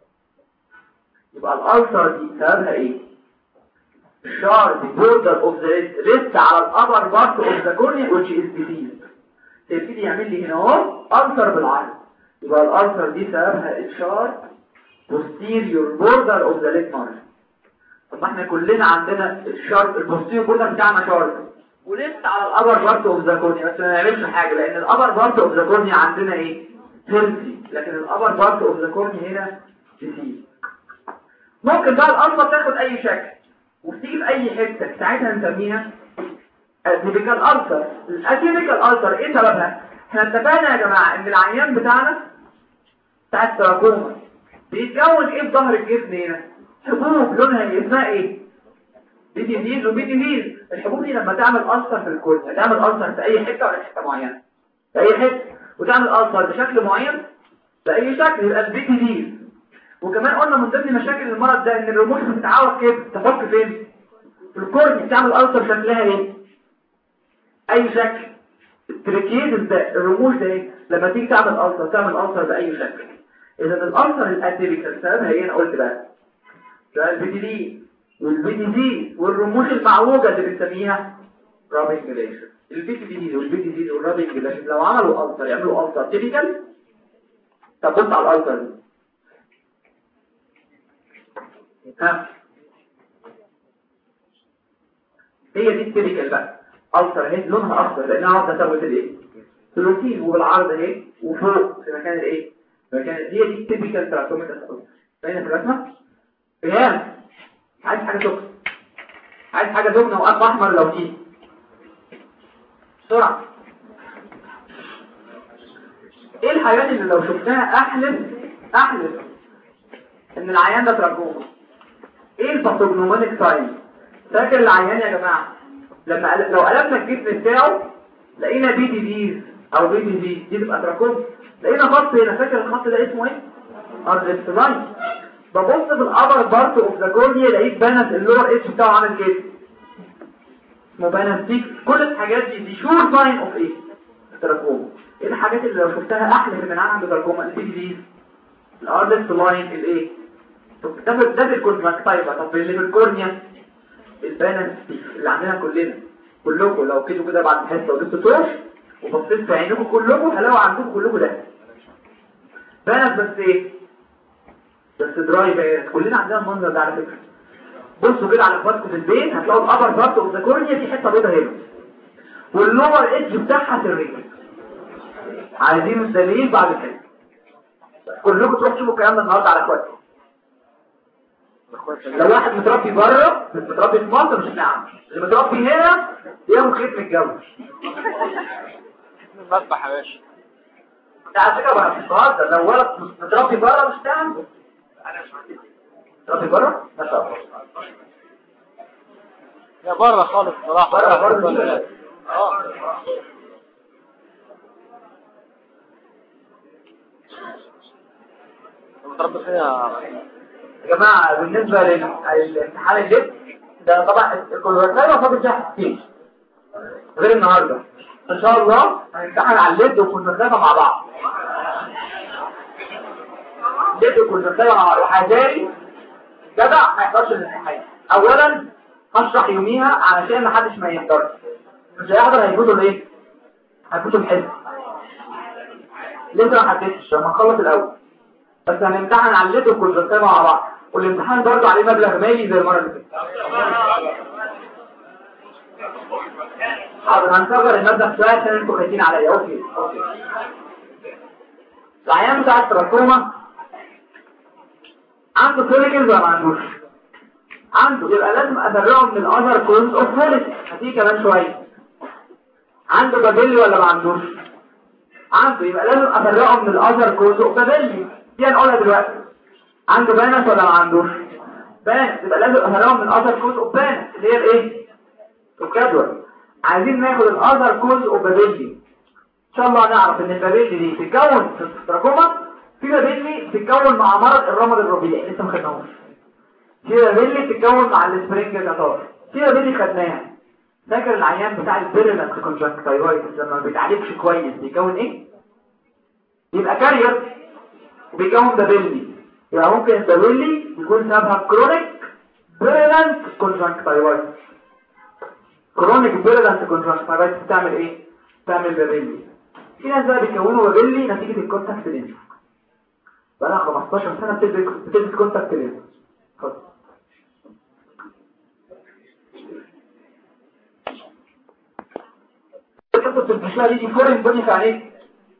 يبقى الألسر دي سببها ايه؟ sharp border of the rest على الأبر part of the cornea which is diseased. تبتدي يعمل لي هنا اهو ألسر بالعرض. يبقى الألسر دي سببها الشارب posterior border of the leg margin. طب احنا كلنا عندنا الشارب البوستيريور بوردر بتاعنا شارب ولسه على الأبر part of the cornea، بس ما نعملش حاجة لأن الأبر part of the cornea عندنا ايه؟ healthy، لكن الأبر part of the cornea هنا diseased. ممكن بقى الألسر تاخد أي شكل وتيجي في اي حته ساعتها نسميها اتيبيكال ألسر. الاتيبيكال ألسر ايه سببها؟ احنا اتفقنا يا جماعه ان العيان بتاعنا بتاع التراكوما بيتكون ايه في ظهر الجسم هنا؟ حبوب لونها اسمها ايه؟ بيتيزيز وبيتيزيز. الحبوب دي لما تعمل ألسر في الكورنيا تعمل ألسر في اي حته ولا حته معينه؟ في اي حته، وتعمل ألسر بشكل معين في اي شكل يبقى البيتيزيز. وكمان قلنا من ضمن مشاكل المرض ده ان الرموش بتتعوج كده تفك فين؟ في الكورنيا. تعمل ألسر شكلها ايه؟ اي شكل. التريكيز ده الرموش ده ايه؟ لما تيجي تعمل ألسر باي شكل. اذا الألسر الاتيبيكال سببها ايه؟ انا قلت بقى ده البيتيلين والبيتيزيز والرموش المعوجه اللي بنسميها رابنج جلاشن. البيتيزيز والرابنج جلاشن لو عملوا ألسر يعملوا ألسر تيبيكال. طب بص على الألسر دي هي دي التيبيكال بقى. ألسر اهي لونها اخضر لانها واخده ثروه الايه؟ الروتين وبالعرض اهي وفوق في مكان الايه؟ مكان هي دي التيبيكال تراكوما الألسر. باينه في الرسمه؟ فهم؟ عايز حاجه سخنه، عايز حاجه سخنه وقف احمر لو دي بسرعه. ايه الحيوان اللي لو شفناها احلف ان العيان ده تراكوما؟ ايه الباثوجنومونيك ساين؟ فاكر العيان يا جماعه لما لو قلبنا الجسم بتاعه لقينا بي ديزيز او بي ديزيز دي تبقى تراكوما. لقينا خط هنا، فاكر الخط ده اسمه ايه؟ ارجستلاين. ببص بالابر بارت اوف ذا كورنيا لقيت بانس اللور اتش بتاعه عامل كده اسمه بانس تيك. كل الحاجات دي شور ساين اوف ايه؟ تراكوما. ايه الحاجات اللي لو شفتها احلف ان انا عندي تراكوما؟ البي ديزيز، الارجستلاين، الايه؟ طب ده في الكونجكتيفا. طب اللي في الكورنيا البانس اللي عندنا كلكم لو كده بعد الحصه وجبتوا توش وبصيت في عينكم كلكم هلاقوا عندكم كلكم ده بانس. بس ايه؟ بس دراي بانس. كلنا عندنا المنظر ده على فكره. بصوا كده على اخواتكم في البيت هتلاقوا الابر بارت اوف ذا كورنيا دي حته بيضاء هنا واللور ايدج بتاعها سريه. عايزين الدليل بعد كده. كلكم تروحوا تشوفوا الكلام ده النهارده على اخواتكم. لو واحد متربي بره مش متربي في مصر مش هتلاقيه. اللي متربي هنا ياخد خيط من الجو. مذبح يا باشا. ده على فكره بقى مش بهزر. لو ولد متربي بره مش هتعمل. متربي بره ما شاء الله. يا بره خالص بصراحه. بره متربي فيها يا جماعه. بالنسبه للامتحان الليل ده طبعا الكونفرتايل فاضل فيها حاجتين. غير النهارده ان شاء الله هنمتحن على الليد والكونجكتيفا مع بعض. الليد والكونجكتيفا مع بعض وحذاري جدع ما يحضرش الامتحان. اولا هشرح يوميها علشان محدش ما يحضرش، مش هيحضر هيفوتوا الايه؟ هيفوتوا الحزب. لسه ما حددتش لما نخلص الاول، بس هنمتحن على الليد والكونجكتيفا مع بعض، والامتحان برضه عليه مبلغ مالي زي المره اللي فاتت. حاضر هنصغر المبلغ شويه عشان انتوا خايفين عليا. اوكي. العيان بتاع التراكوما عنده كلينيكال ولا ما عندوش؟ عنده، يبقى لازم افرقه من الاذر كوز اوف هيلث. هتيجي كمان شويه. عنده بابيلي ولا ما عندوش؟ عنده، يبقى لازم افرقه من الاذر كوز اوف بابيلي. دي هنقولها دلوقتي. عنده بانس ولا ما عندوش؟ بانس، يبقى لازم افرقه من الاذر كوز اوف بانس اللي هي الايه؟ الجدول. عايزين ناخد الاذر كوز اوف بابيلي. ان شاء الله نعرف ان البابيلي دي تتكون في التراكوما، في بابيلي تتكون مع مرض الرمد الربيعي لسه ما خدناهوش، في بابيلي تتكون مع السبرينج كاتار، في بابيلي خدناها. فاكر العيان بتاع البيرلنت كونجكتيفايتس لما ما بيتعالجش كويس بيكون ايه؟ يبقى كارير وبيكون بابيلي. يبقى ممكن البابيلي يكون سببها كرونيك بيرلنت كونجكتيفايتس. كرونيك بيرلنت كونجكتيفايتس بتعمل ايه؟ تعمل بابيلي. في ناس بقى بيكونوا بابيلي نتيجه الكونتاكت لينز، بقى لها 15 سنه بتلبس كونتاكت لينز. كنت بتشوفها دي فورين بودي في عينيك.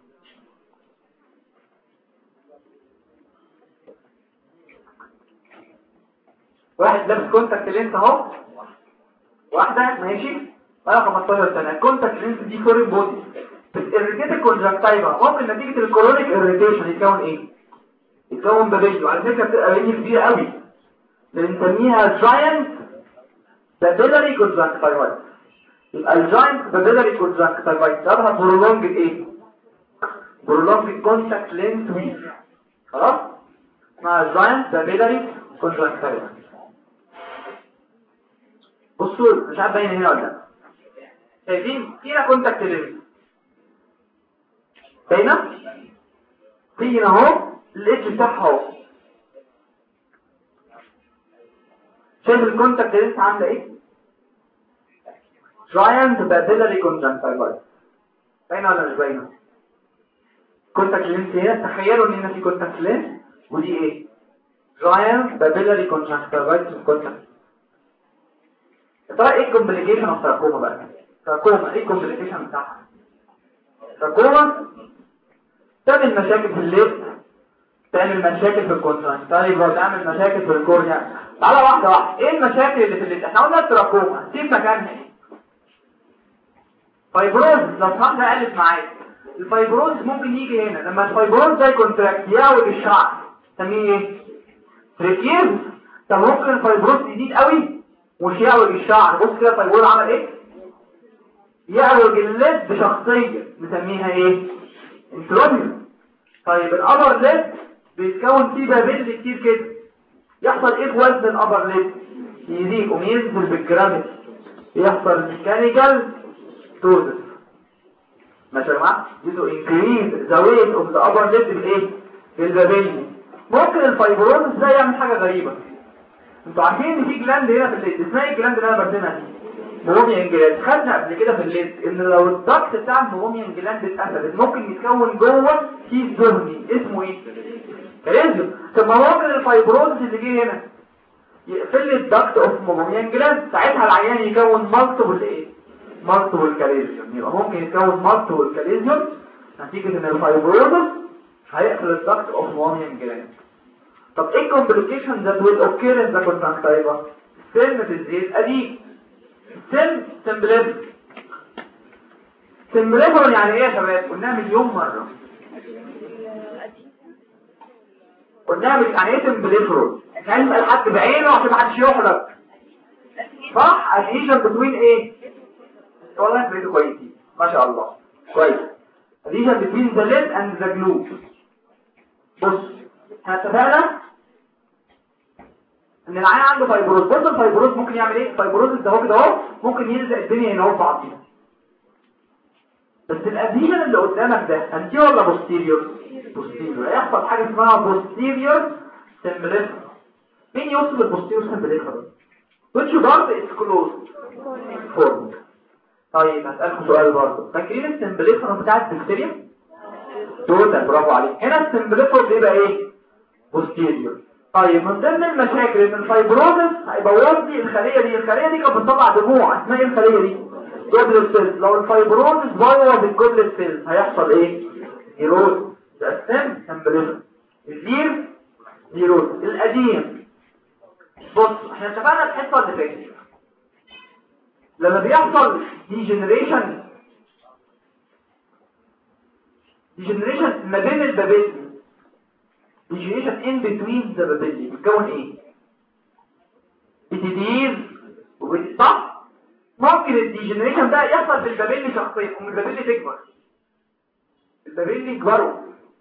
واحد لابس كونتاكت لينز اهو، واحده ماشي بقى 15 سنه. الكونتاكت لينز دي فورين بودي بتirritate الكونجكتيفا، ممكن نتيجه الكرونيك irritation يتكون ايه؟ يتكون بابيلي. وعلى فكره بتبقى بابيلي كبيره قوي بنسميها جاينت بابيلاري كونجكتيفايتس. يبقى الجاينت بابيلاري كونجكتيفايتس سببها برولونج ايه؟ برولونج كونتاكت لينز ويك. خلاص اسمها جاينت بابيلاري كونجكتيفايتس. بصوا مش عارف باين هنا ولا لا، شايفين فينا كونتاكت لينز باينه؟ فينا اهو الاتش بتاعها اهو. شايف الكونتاكت لينز عامله ايه؟ جاينت بابيلاري كونجكتيفايتس. باينه ولا مش باينه؟ كونتاكت لينز هنا، تخيلوا ان هنا في كونتاكت لينز ودي ايه؟ جاينت بابيلاري كونجكتيفايتس كونتاكت. ترى ايه الكومبليكيشن اوف تراكوما بقى؟ تراكوما ايه الكومبليكيشن بتاعها؟ تراكوما تعمل مشاكل في الليد، تعمل مشاكل في الكونجكتيفا، وتعمل مشاكل في الكورنيا. تعالى واحده واحده. ايه المشاكل اللي في الليد؟ احنا قلنا التراكوما سيب مكانها ايه؟ فايبروز. لو فهمتها قالت معايا الفايبروز ممكن يجي هنا لما الفايبروز ده يكونتراكت يعوج الشعر نسميه ايه؟ تريكيز. طب ممكن الفايبروز يزيد قوي ومش يعوج الشعر. بص كده الفايبروز عمل ايه؟ يعوج الليد بشخصيه نسميها ايه؟ انتروبيوم. طيب الابر ليد بيتكون فيه بابيل كتير كده، يحصل ايه في وزن الابر ليد؟ يزيد وينزل بالجرافيتي، يحصل ميكانيكال توزن. ماشي يا جماعه؟ يدو انكريز ذا ويت اوف ذا ابر ليد بالايه؟ بالبابيل. ممكن الفايبروز ده يعمل حاجه غريبه. انتوا عارفين ان في جلاند هنا في الليد اسمها ايه الجلاند اللي انا برسمها دي؟ موميان جلاند. خدنا قبل كده في الليد ان لو الضغط بتاع الموميان جلاند اتقفلت ممكن يتكون جوه كيس دهني اسمه ايه؟ كاليزيوم. طب ما ممكن الفايبروز اللي جه هنا يقفل لي الضغط اوف موميان جلاند، ساعتها العيان يكون مالتيبل ايه؟ مالتيبل كاليزيوم. يبقى ممكن يتكون مالتيبل كاليزيوم نتيجه ان الفايبروز هيقفل الضغط اوف موميان جلاند. طب ايه الكومبليكيشن that will occur in the conjunctiva؟ السن في الزيت ادي سن سمبليفر. سمبليفر يعني ايه يا شباب؟ قلناها مليون مره. قلناها يعني ايه سمبليفر؟ عشان يبقى الحد بعينه عشان ما حدش يحرق، صح؟ adhesion between ايه؟ والله انتوا بقيتوا كويسين ما شاء الله كويس. adhesion between the lid and the glue. بص احنا اتفقنا ان العين عنده فايبروز. بص الفايبروز ممكن يعمل ايه؟ الفايبروز ده هو كده اهو ممكن يلزق الدنيا هنا اهو في بعضيها. بس الادهيجن اللي قدامك ده انتيريور ولا بوستيريور؟ بوستيريور. هيحصل حاجه اسمها بوستيريور سمبليفر. مين يوصل البوستيريور سمبليفر؟ which part is closed formed. طيب هسألكم سؤال برضه، فاكرين السمبليفر بتاع البكتيريا؟ توتال، برافو عليك. هنا السمبليفر بيبقى ايه؟ بوستيريور. طيب من ضمن المشاكل ان الفايبروزس هيبوظ لي الخليه دي كانت بتطلع دموع، اسمها ايه الخليه دي؟ جوبلت سيلز. لو الفايبروزس بوظ الجوبلت سيلز هيحصل ايه؟ نيروز. ده سمبليفر. الزير نيروز. القديم بص احنا اتفقنا الحصه اللي فاتت لما بيحصل ديجنريشن ما بين البابيلي، ديجنريشن ان بتوين ذا بابيلي، بتكون ايه؟ بتدير صح؟ ممكن الديجنريشن ده يحصل بالبابيلي شخصيا ومن البابيلي تكبر، البابيلي يكبروا.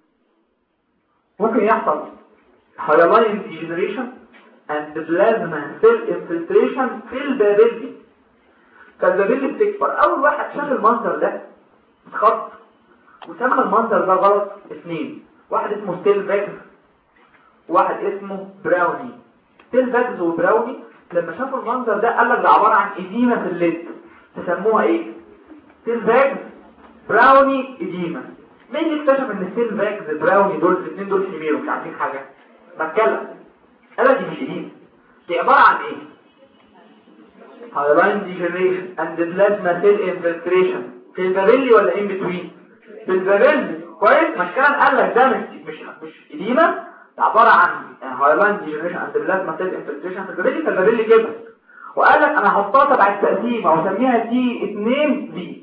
ممكن يحصل هايلاين ديجنريشن and plasma cell infiltration في البابيلي، فالبابيلي بتكبر. اول واحد شاف المنظر ده خط وسمى المنظر ده غلط. اثنين، واحد اسمه ستيل باكس وواحد اسمه براوني. ستيل باكس وبراوني لما شافوا المنظر ده قال لك ده عباره عن اديمه في الليد، تسموها ايه؟ ستيل باكس براوني اديمه. مين اللي اكتشف ان ستيل باكس براوني دول الاثنين دول كبيروا مش عارفين حاجه؟ بتكلم قال دي مش اديمه، دي عباره عن ايه؟ هايلاين ديجنريشن اند بلازما سيل انفلتريشن في البابيلي ولا ان بتوين؟ في البابيلي. كويس. مش كان قال لك ده مش اديمه، ده عباره عن هايلاين ديجنريشن اند بلازما سيل انفلتريشن في البابيلي، فالبابيلي كده. وقال لك انا هحطها تبع التقسيمه واسميها دي 2 دي،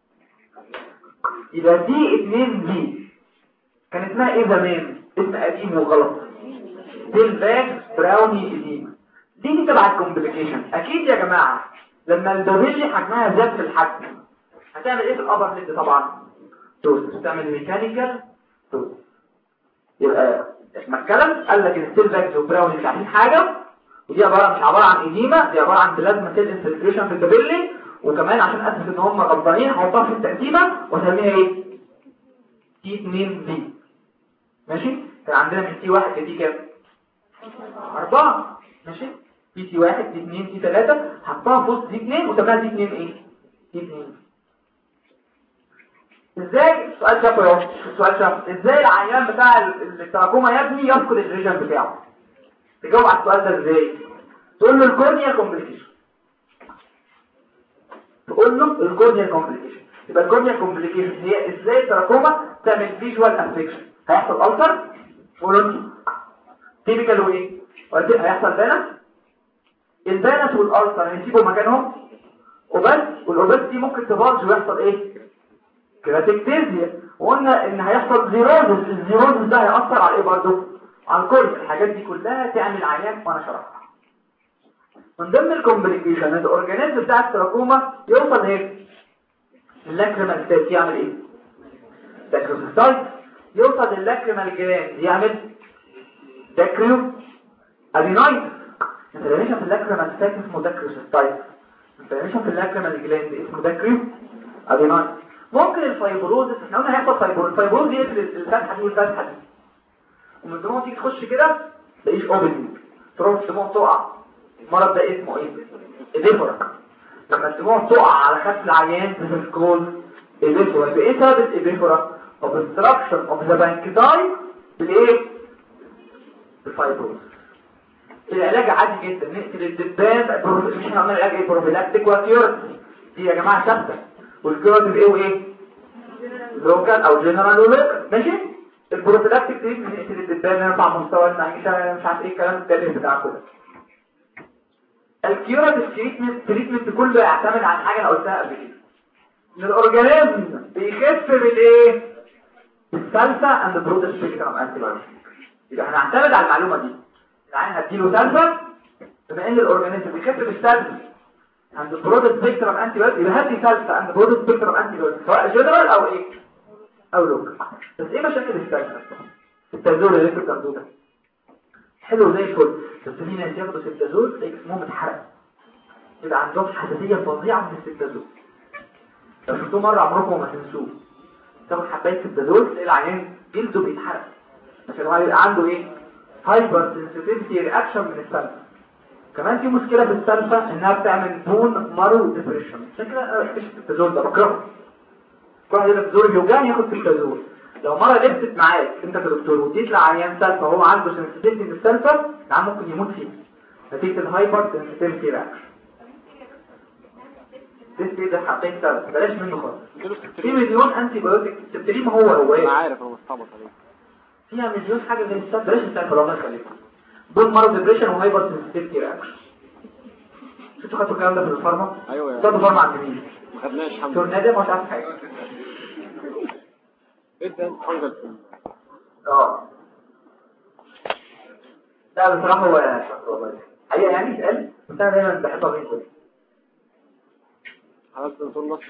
يبقى دي 2 دي. كان اسمها ايه زمان؟ اسم قديم وغلط، ستيل باك براوني اديمه. دي تبع الكومبليكيشن. اكيد يا جماعه لما البابيلي حجمها زاد في الحجم هتعمل ايه في الابر ليد؟ طبعا توست، تعمل ميكانيكال توست. يبقى الكلام قال لك الستيل باك وبراوني مش عارفين حاجه، ودي مش عباره عن اديمه، دي عباره عن بلازما سيل انفلتريشن في البابيلي. وكمان عشان اثبت ان هم غلطانين هحطها في التقسيمه واسميها ايه؟ تي 2 دي. ماشي. كان عندنا من تي 1 لتي كام؟ 4. ماشي. تي 1 تي 2 تي 3 حطها في وسط تي 2 وسميها تي 2 ايه؟ تي 2. ازاي؟ السؤال شافه اهو، السؤال شافه ازاي العيان بتاع التراكوما يا ابني يفقد الريجن بتاعه؟ تجاوب على السؤال ده ازاي؟ تقول له الكورنيا كومبليكيشن، تقول له الكورنيا كومبليكيشن. يبقى الكورنيا كومبليكيشن هي ازاي التراكوما تعمل فيجوال افكشن. هيحصل ألسر ولوني تيبيكال وايه؟ هيحصل بالانس. البالانس والألسر هيسيبوا مكانهم وبس، والأوبس دي ممكن تباظ ويحصل ايه؟ كراتيكتيزيا. وقلنا ان هيحصل زيروزس، الزيروزس ده هيأثر على ايه برضه؟ على الكورنيا. الحاجات دي كلها تعمل عيان وانا شرحتها. من ضمن الكومبليكيشن الاورجانيزم بتاع التراكوما يوصل ايه؟ اللاكريمال ستيت يعمل ايه؟ داكروسيستايت. يوصل للاكريمال جلاند يعمل داكريو ادينايت. انفلاميشن في اللاكريمال ستيت اسمه داكروسيستايت، انفلاميشن في اللاكريمال جلاند اسمه داكريو ادينايت. ممكن الفايبروزس، احنا قلنا هيحصل الفايبروز يقفل الفتحه دي والفتحه دي، ومن الدموع تيجي تخش كده تلاقيش اوبننج، تروح الدموع تقع. المرض ده اسمه ايه؟ اديفورا. لما الدموع تقع على خد العيان بتسكول اديفورا. بايه سبب الاديفورا؟ obstruction of the pancreas بالايه؟ بالفايبروز. العلاج عادي جدا، نقتل الدبان. مش هنعمل علاج ايه؟ بروفيلاكتيك وكيورتي. دي يا جماعه ثابته. والكيورتي بايه وايه؟ لوكال او جنرال ولوكال. ماشي. البروفيلاكتيك دي نقتل الدبان، نرفع مستوى المعيشه، مش عارف ايه الكلام التالي بتاع كده. الكيورتيف تريتمنت كله يعتمد على حاجه انا قلتها قبل كده، ان الاورجانيزم بيخف بالايه؟ بالسلفا اند برود سبيكترم انتي بايوتيك. يبقى هنعتمد على المعلومه دي. يعني هديله سلفا بما ان الاورجانيزم بيخف بالسلفا اند برود سبيكترم انتي بايوتيك، يبقى هدي سلفا اند برود سبيكترم انتي بايوتيك سواء جنرال او ايه؟ او لوكال. بس ايه مشاكل السلفا؟ التازول اللي انت بتاخدوه ده حلو زي الفل، بس في ناس ياخدوا سبتازول تلاقي اسمهم اتحرق، يبقى عندهم حساسيه فظيعه من السبتازول. لو شفتوه مره عمركم ما تنسوه. تاخد حبايه الدازول تلاقي العيان جلده بيتحرق عشان هو يبقى عنده ايه؟ هايبر سنسيتيفيتي رياكشن من السلفه. كمان في مشكله في السلفه انها بتعمل بون مارو ديبريشن. عشان كده انا بحبش الدازول ده، بكرهه. كل واحد يقول لك الدازول بيوجعني ياخد في الدازول. لو مره لبست معاك انت كدكتور وديت لعيان سلفه وهو عنده سنسيتيفيتي من السلفه، العيان ممكن يموت فيه نتيجه الهايبر سنسيتيفيتي رياكشن. ده حقيقة بلاش منه خالص. في مليون انتي بايوتيك السبتريم هو ايه؟ انا عارف هو مستعبط عليه. فيها مليون حاجه غير السبب. بلاش السبب الله يخليكم. دول مرض ديبريشن وهايبر سنسيتيفيتي رياكشن. شفتوا خدتوا الكلام ده في الفارما؟ ايوه ده الفارما عند مين؟ ما خدناش الحمد لله. تورنادو مش عارف حاجه. ايه ده فانجل؟ لا بصراحه هو والله حقيقه يعني اتقال، بس انا دايما بحب اقول كده. خلاص نقول نص.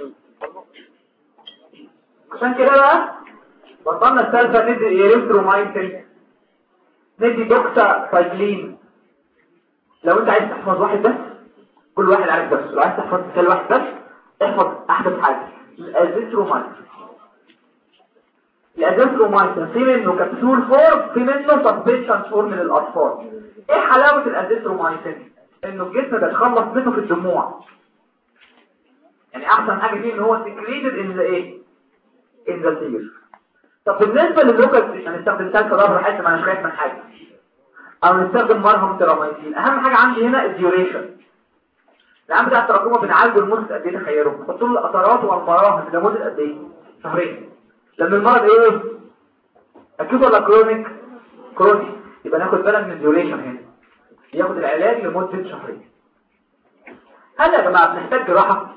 عشان كده بقى بطلنا السالفه ندي اريثرومايسين، ندي دوكسا سايكلين. لو انت عايز تحفظ واحد بس، كل واحد عارف بس، لو عايز تحفظ مثال واحد بس احفظ احدث حاجه الازيثرومايسين. الازيثرومايسين في منه كبسول فورم، في منه سسبنشن فورم للاطفال. ايه حلاوه الازيثرومايسين؟ انه الجسم بيتخلص منه في الدموع. يعني احسن حاجه فيه ان هو سكريتد ان ذا ايه؟ ان ذا سير. طب بالنسبه لللوكال هنستخدم سالفه ضرب حته، ما انا خايف من حاجه، او نستخدم مرهم تراميسين. اهم حاجه عندي هنا الديوريشن. العام بتاع التراكمه بنعالجه لمده قد ايه؟ تخيلوا نحط له القطرات والمراهم لمده قد ايه؟ شهرين. لان المرض ايه؟ اكيد ولا كرونيك؟ كرونيك. يبقى ناخد بالك من الديوريشن هنا، ياخد العلاج لمده شهرين. هل يا جماعه بنحتاج جراحه؟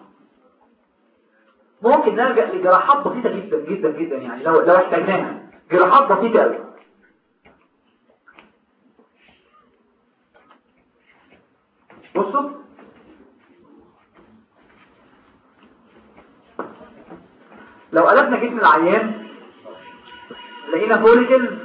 ممكن نلجأ لجراحات بسيطة جدا جدا جدا، يعني لو احتاجناها جراحات بسيطة قوي. بصوا لو قلبنا جسم العيان لقينا فوليكل،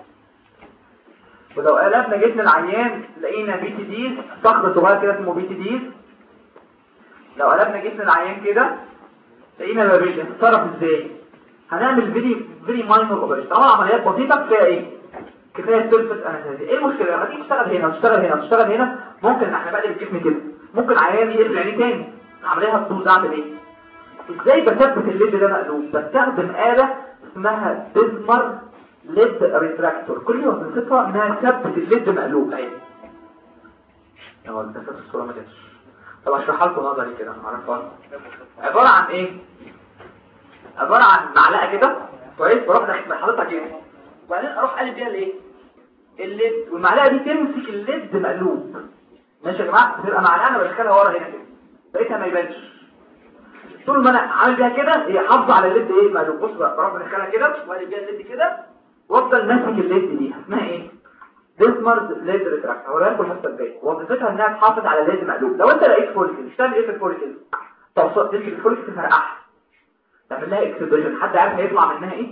ولو قلبنا جسم العيان لقينا بي تي ديز، صخر صغير كده اسمه بي تي ديز. لو قلبنا جسم العيان كده لقينا بابيل، هنتصرف ازاي؟ هنعمل فيري ماينور اوبريشن. طبعا عمليات بسيطه كفايه ايه؟ كفايه سيرفيس انستيزيا. ايه المشكله؟ لما تيجي تشتغل هنا وتشتغل هنا وتشتغل هنا، ممكن احنا بقى الجسم كده، ممكن عيان يقلب عينيه تاني، العمليه هتبوظ. اعمل ايه؟ ازاي بثبت الليد ده مقلوب؟ بستخدم آلة اسمها بيزمر ليد ريتراكتور. كل يوم بنصفها انها تثبت الليد مقلوب. اهي اهو ده في الصوره ما جاتش. طب اشرحها لكم نظري كده عارفها. عباره عن ايه؟ عباره عن معلقه كده كويس، بروح حاططها كده وبعدين اروح قلب بيها الايه؟ الليد، والمعلقه دي تمسك الليد مقلوب. ماشي يا جماعه؟ تبقى معلقه انا بدخلها ورا هنا كده بقيتها ما يبانش. طول ما انا عامل بيها كده هي حافظه على الليد ايه؟ مقلوب. بص بقى بروح بدخلها كده وقلب بيها الليد كده وافضل ماسك الليد دي. اسمها ايه؟ ديسمارز ليد ريتراكت. هوريها لكم الحته الجايه. وظيفتها انها تحافظ على الليد مقلوب. لو انت لقيت فوليكل تعمل ايه في الفوليكل؟ توصل تمسك الفوليكل تفرقعها، تعمل لها اكسبريشن. حد عارف هيطلع منها ايه؟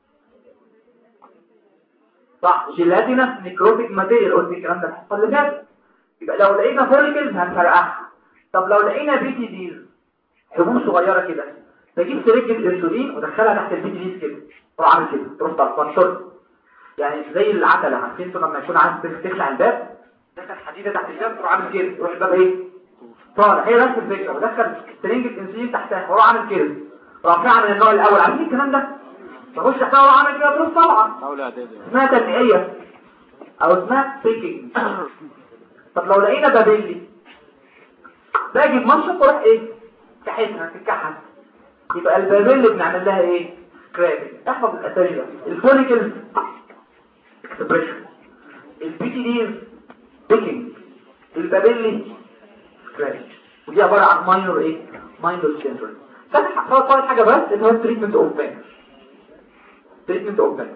صح، جيلاتينا نيكروتيك ماتيريال. قلت الكلام ده الحصه اللي فاتت. يبقى لو لقينا فوليكل هنفرقعها. طب لو لقينا بي تي ديز، حبوب صغيره كده، بجيب سرنجه الانسولين ودخلها تحت البي تي ديز كده، تروح عامل كده، تروح طرطش يعني زي العتله. عارفين انتوا لما يكون عايز تفتح الباب دخل حديده تحت الباب تروح عامل كده، يروح الباب ايه؟ طالع. هي نفس الفكره، بدخل سرنجه الانسولين تحتها واروح عامل كده، رافعها من النوع الاول. عارفين الكلام ده؟ بخش تحتها واروح عامل كده، تروح طالعه. اسمها تنقيه او اسمها بيكينج. طب لو لقينا بابيلي، باجي بمنشط واروح ايه؟ كحتها تتكحت. يبقى البابيلي بنعمل لها ايه؟ سكرابنج. احفظ الاسامي ده. الفوليكل اكسبريشن، البي تي ديز بيكينج، البابيلي سكرابنج. ودي عباره عن ماينور ايه؟ ماينور سيندروم. فاضل حاجه بس اللي هو التريتمنت اوف بين. تريتمنت اوف بين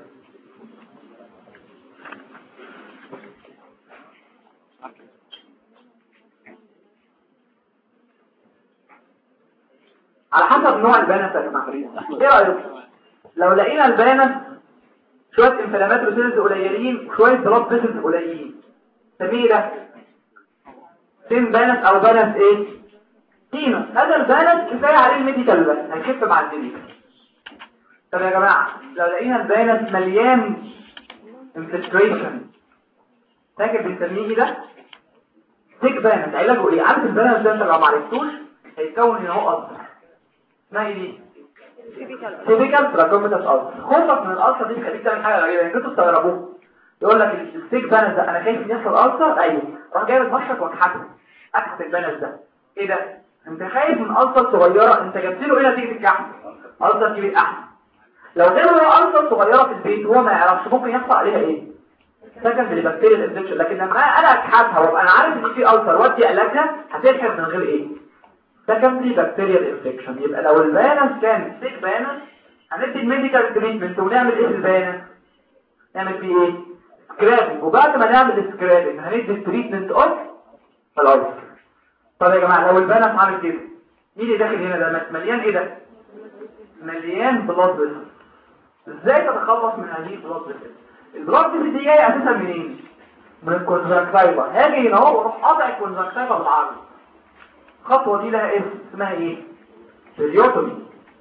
على حسب نوع البانس يا جماعه. ايه رايكم لو لقينا البانس شويه انفلامات سيلز قليلين وشويه بلاد فيسلز قليلين، سميه ده سين بانس او بانس ايه؟ سينوس. هذا البانس كفايه عليه الميديكال بس هيخف مع الميديكال. طب يا جماعه لو لقينا البانس مليان انفلتريشن، فاكر بنسميه ايه ده؟ تيك بانس. علاجه ايه؟ عارف البانس ده انت لو ما عرفتوش هيتكون هنا اهو ألسر. اسمها ايه دي؟ تيبيكال تراكوماتس ألسر. خوفك من الألسر دي بيخليك تعمل حاجه غريبه، يعني انتوا تستغربوه يقول لك الستيك بانس ده انا خايف يحصل ألسر. ايوه راح جايب المشرط واكحته، اكحت البانس ده. ايه ده؟ انت خايف من ألسر صغيره، انت جبت له ايه نتيجه الكحت؟ ألسر كبير احسن. لو جاب له ألسر صغيره في البيت وهو ما يعرفش ممكن يحصل عليها ايه؟ سكندري بكتيريال انفكشن. لكن لما انا اكحتها وابقى انا عارف ان في ألسر وادي علاجها هتلحق من غير ايه؟ سكندري بكتيريال انفكشن. يبقى لو البانس كان ستيك بانس هندي الميديكال تريتمنت ونعمل ايه في البانس؟ نعمل فيه ايه؟ سكرابنج. وبعد ما نعمل سكرابنج هندي التريتمنت اوف الألسر. طب يا جماعه لو البانس عامل كده، مين اللي داخل هنا ده؟ مليان ايه ده؟ مليان بلاد فيسل. ازاي تتخلص من هذه البلاد فيسل؟ البلاد فيسل دي جايه اساسا منين؟ من الكونجكتيفا. هاجي هنا اهو واروح قاطع الكونجكتيفا بالعرض. الخطوه دي لها اسم، اسمها ايه؟ بيريوتومي.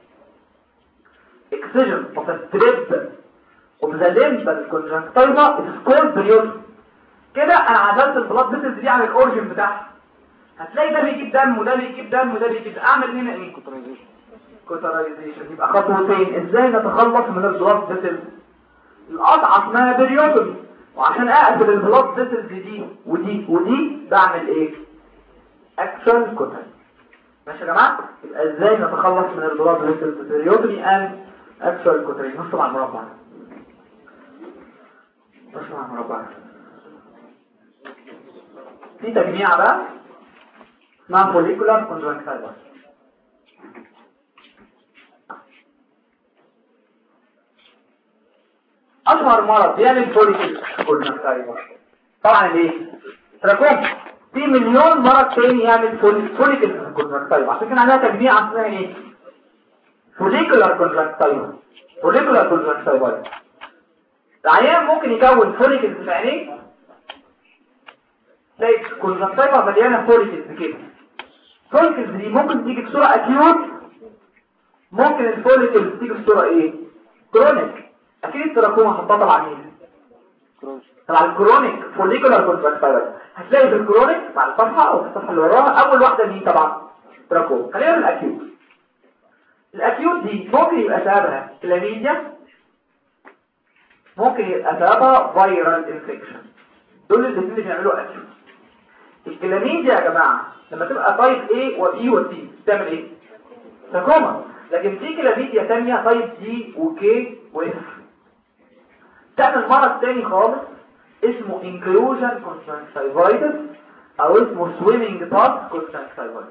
اكسجن اوف ستريب اوف ذا ليمبال كونجكتيفا از كولد بيريوتومي. كده انا عدلت البلاد فيسل دي عن الاوريجن بتاعها. هتلاقي ده بيجيب دم وده بيجيب دم وده بيجيب. اعمل هنا ايه؟ كوترايزيشن. يبقى خطوتين ازاي نتخلص من البلاد فيسل. القطعه اسمها بيريوتومي، وعشان اقفل البلاد فيسل دي ودي ودي بعمل ايه؟ اكشن كوتراي. ماشي يا جماعه؟ يبقى ازاي نتخلص من البلاد فيسل بيريوتومي اند اكشن كوتراي. نص مع المربع، نص مع المربع. في تجميع بقى اسمها فوليكولار كونجكتيفا. اشهر مرض بيعمل فوليكل كونجكتيفا طبعا الايه؟ تراكوما. في مليون مرض تاني يعمل فوليكل كونجكتيفا. عشان كده عندها تجميع اسمها ايه؟ فوليكولار كونجكتيفا. فوليكولار كونجكتيفا. العيان ممكن يكون فوليكلز في عينيه، تلاقي كونجكتيفا مليانه فوليكلز كده. الفوليكلز دي ممكن تيجي بصوره اكيوت، ممكن الفوليكلز تيجي بصوره ايه؟ كرونيك. اكيد التراكوما هتطلع طبعا مين؟ طبعا الكرونيك فوليكولار كونجكتيفا. هتلاقي في الكرونيك مع الصفحه او في الصفحه اللي وراها اول واحده مين؟ طبعا تراكوما. خلينا في الاكيوت. الاكيوت دي ممكن يبقى سببها كلاميديا، ممكن يبقى سببها فايرال انفكشن. دول الاثنين اللي بيعملوا اكيوت. الكلاميديا يا جماعه لما تبقى تايب A و E و C تعمل ايه؟ تراكوما. لكن في كلاميديا ثانيه تايب D و K و F تعمل مرض تاني خالص اسمه inclusion conjunctivitis او اسمه swimming path conjunctivitis.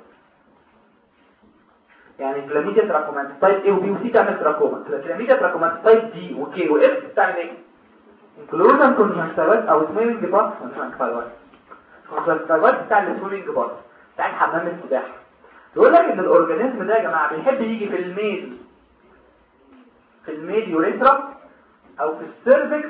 يعني كلاميديا تراكوماتيس تايب A و B و C تعمل تراكوما. كلاميديا تراكوماتيس تايب D و K و F تعمل ايه؟ inclusion conjunctivitis او swimming path conjunctivitis. conjunctivitis بتاع السويمنج باث بتاع حمام السباحه. يقول لك ان الاورجانيزم ده يا جماعه بيحب يجي في الميل يوريثرا او في السيرفكس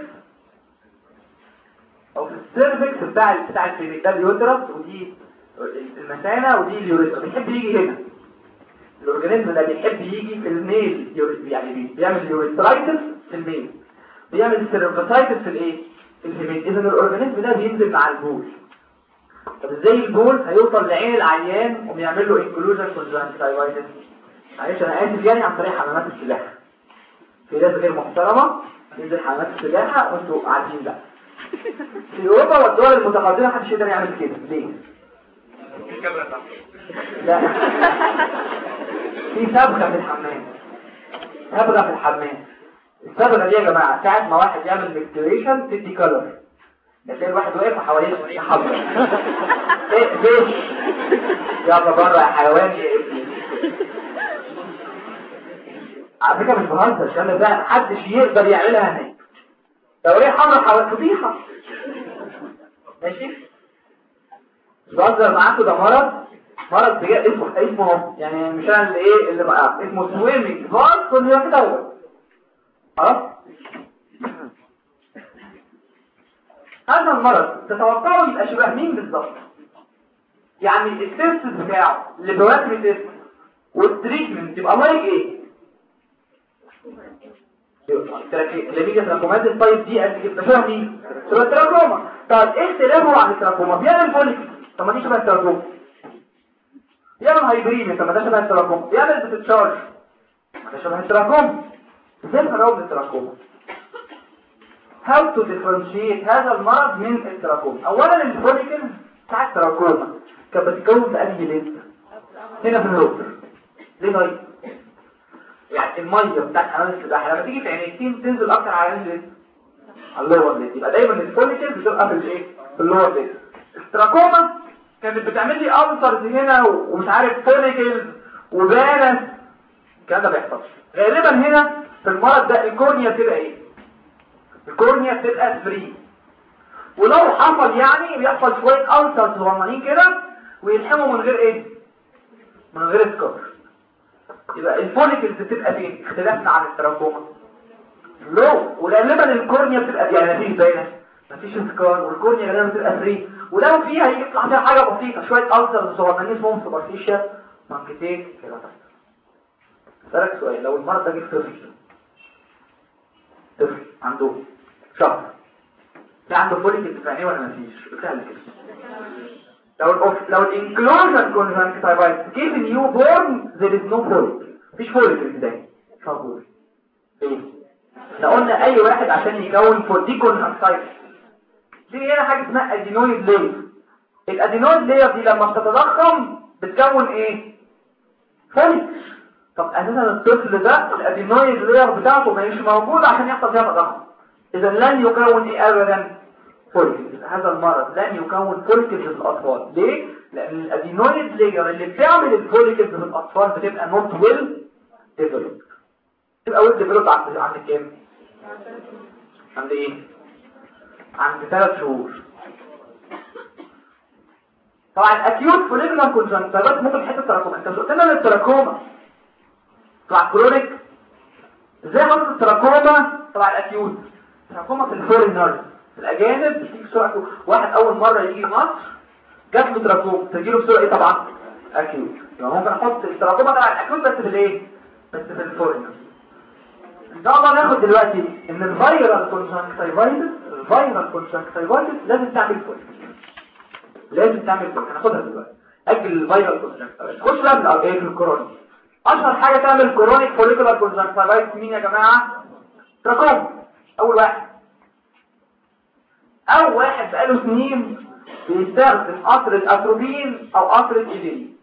بتاع الفيميل. ده اليوترس ودي المثانه ودي اليوريثرا. بيحب يجي هنا. الاورجانيزم ده بيحب يجي في الميل، يعني بيعمل يوريثرايتس في الميل، بيعمل سيرفيسايتس في الايه؟ في الفيميل. اذا الاورجانيزم ده بينزل مع البول. طب ازاي البول هيوصل لعين العيان وبيعمل له انكلوجن كونجكتيفايتس؟ معلش انا اسف، يعني عن طريق حمامات السباحه. في ناس غير محترمه ينزل حمامات السباحه وانتوا عارفين بقى. في اوروبا والدول المتقدمه محدش يقدر يعمل كده. ليه؟ لا في صبغه في الحمام. صبغه في الحمام. الصبغه دي يا جماعه ساعه ما واحد يعمل ميكتوريشن تدي كلر. تلاقي الواحد واقف وحواليه يحضر ايه فيش يلا بره يا حيوان يا ابني. على فكره مش بهزر، عشان ده محدش يقدر يعملها هناك. لو ليه حمرا حوالي فضيحه. ماشي مش بهزر معاكم، ده مرض بجد اسمه يعني مش انا اللي ايه اللي بقى اسمه سويمنج باث كونجكتيفا. خلاص هذا المرض تتوقعوا يبقى شبه مين بالظبط؟ يعني التست بتاعه اللابوراتوري تيست والتريتمنت يبقى لايك ايه؟ كلاميديا تراكومات الطيب دي قد كده شبه مين؟ شبه التراكوما. طب ايه اختلافه عن التراكوما؟ بيعمل فوليك، طب ما دي شبه التراكوما. بيعمل هايبريميا، طب ما ده شبه التراكوما. بيعمل بتتشارج، ما ده شبه التراكوما. ازاي نقرب التراكوما؟ how to differentiate هذا المرض من التراكوما؟ اولا الفوليكل بتاع التراكوما كانت بتتكون في انهي لينس؟ هنا في الروتر. ليه طيب؟ يعني الميه بتاعت حمام السباحه لما تيجي في عينيكين تنزل اكتر على اللينس، على اللور لينس، يبقى دايما الفوليكل بتبقى في الايه؟ في اللور لينس. التراكوما كانت بتعمل لي ألسرز هنا ومش عارف فوليكل وبانس، الكلام ده بيحصلش غالبا. هنا في المرض ده الكورنيا بتبقى ايه؟ الكورنيا بتبقى فري، ولو حصل يعني بيحصل شويه ألسرز صغننين كده ويلحموا من غير ايه؟ من غير سكار. يبقى الفوليكلز بتبقى فين؟ اختلافنا عن التراكوما لو، وغالبا الكورنيا بتبقى يعني مفيش باينه، مفيش سكار، والكورنيا غالبا بتبقى فري، ولو فيها يطلع فيها حاجه بسيطه شويه ألسرز صغننين اسمهم سوبرفيشال مانكيتيك كده. اسالك سؤال، لو المرض ده جه طفل عنده شهر، في عنده فوليكل في عينيه ولا مفيش؟ سهل كده. لو الانكلوجن كونجكتيفايتس كيف نيو بورن there is no follicle، مفيش فوليكل ده مش موجود. ليه؟ احنا قلنا اي واحد عشان يكون فوليكل كونجكتيفايتس في هنا حاجه اسمها ادينويد لاير. الادينويد لاير دي لما بتتضخم بتكون ايه؟ فوليكل. طب اساسا الطفل ده الادينويد لاير بتاعته مش موجوده عشان يحصل فيها تضخم، اذا لن يكون ايه ابدا؟ فوليكل. هذا المرض لن يكون فوليكل في الاطفال. ليه؟ لان الادينويد لاير اللي بتعمل الفوليكل في الاطفال بتبقى نوت ويل ديفلوبد. تبقى ويل ديفلوبد عند كام؟ عند ايه؟ عند 3 شهور. طبعا اكيوت فوليكولار كونجكتيفايتس ممكن حته تراكوما. انت قلت لنا التراكوما طبعا كرونيك. ازاي حصل التراكوما؟ طبعا الاكيوت تراكوما في الفورينرز، في الاجانب بتيجي بسرعه. واحد اول مره يجي مصر جات له تراكوما تجيله بسرعه ايه؟ طبعا اكيوت. يبقى ممكن احط التراكوما طبعا الاكيوت بس في الايه؟ بس في الفورينرز. ان شاء الله ناخد دلوقتي ان الفيرال كونجكتيفايتس لازم تعمل فوليكل، لازم تعمل فوليكل. هناخدها دلوقتي. اجل الفيرال كونجكتيفايتس. خش بقى بالايه؟ في الكورونا. اشهر حاجه تعمل كرونيك فوليكولار كونجكتيفايتس مين يا جماعه؟ تراكوما. اول واحد بقاله سنين بيستخدم قطر الاتروبين او قطر الايدين.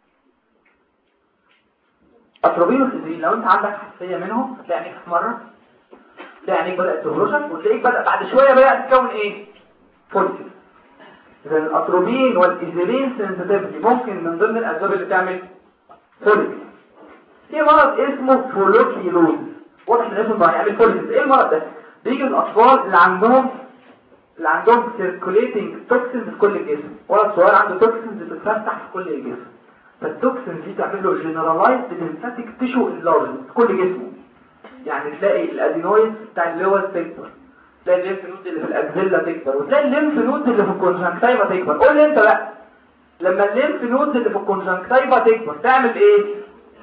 اتروبين والايدين لو انت عندك حساسيه منهم هتلاقي عينيك في مره، تلاقي عينيك بدات تهرشك، وتلاقيك بعد شويه بدات تكون ايه؟ فوليكل. اذا الاتروبين والايزولين سنسيتيفيتي ممكن من ضمن الاسباب اللي تعمل فوليكل. في مرض اسمه فوليكيلوز، واضح ان اسمه ضايع يعمل فوليكل. ايه المرض ده؟ بيجي الاطفال اللي عندهم سيركوليتنج توكسينز في كل الجسم. ولد صغير عنده توكسينز بتتفتح في كل الجسم، فالتوكسينز دي تعمل له جنرالايزد ليمفاتيك تيشو انلارجمنت في كل جسمه. يعني تلاقي الادينويد بتاع اللور تكبر، تلاقي الليمف نود اللي في الاكزيلا تكبر، وتلاقي الليمف نود اللي في الكونجكتيفا تكبر. قول لي انت بقى، لما الليمف نود اللي في الكونجكتيفا تكبر تعمل ايه؟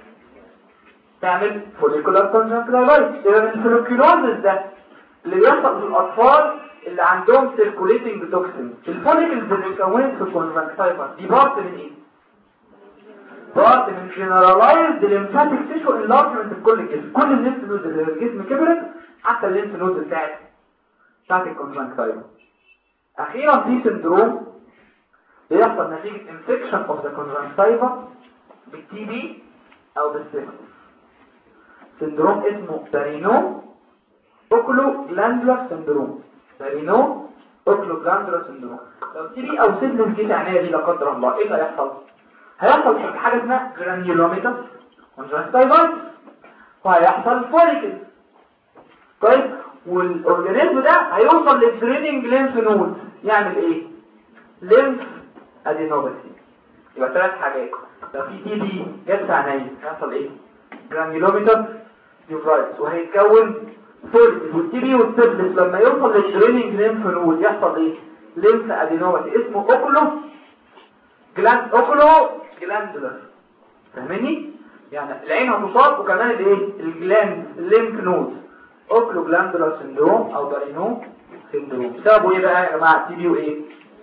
تعمل فوليكولار كونجكتيفايتس. يبقى الفوليكيلوزس ده اللي بيحصل في الاطفال اللي عندهم سيركوليتنج توكسين. الفوليكلز اللي اتكونت في الكونجكتيفا دي بارت من ايه؟ بارت من جنرالايزد ليمفاتيك تيشو انلارجمنت في كل الجسم. كل الليمف نود اللي في الجسم كبرت، حتى الليمف نود بتاعت الكونجكتيفا. اخيرا في سندروم بيحصل نتيجه انفكشن اوف ذا كونجكتيفا بالتي بي او بالسيفلس. سندروم اسمه بارينو اوكلو جلاندولار سندروم. بارينو اوكلو جلاندولار سندروم. لو تي بي او سيفلس جه عينيا دي لا قدر الله، ايه اللي هيحصل؟ هيحصل حاجه اسمها جرانيولوميتاس كونجكتيفايتس، وهيحصل فوليكل. طيب والاورجانيزم ده هيوصل للدريننج ليمف نود، يعمل ايه؟ ليمف ادينوباثي. يبقى 3 حاجات. لو في تي بي جت في عينيا هيحصل ايه؟ جرانيولوميتاس يوفرايتس، وهيتكون فوليكل. والتي بي والسيفلس لما يوصل للدريننج ليمف نود يحصل ايه؟ ليمف ادينوباثي اسمه اوكلو جلاند اوكلو جلاندولار، فاهمني؟ يعني العين هتصاب وكمان الايه الجلاند الليمف نود، اوكلو جلاندولار سندروم او بارينو سندروم. سببه ايه بقى يا جماعه؟ تي بي وايه؟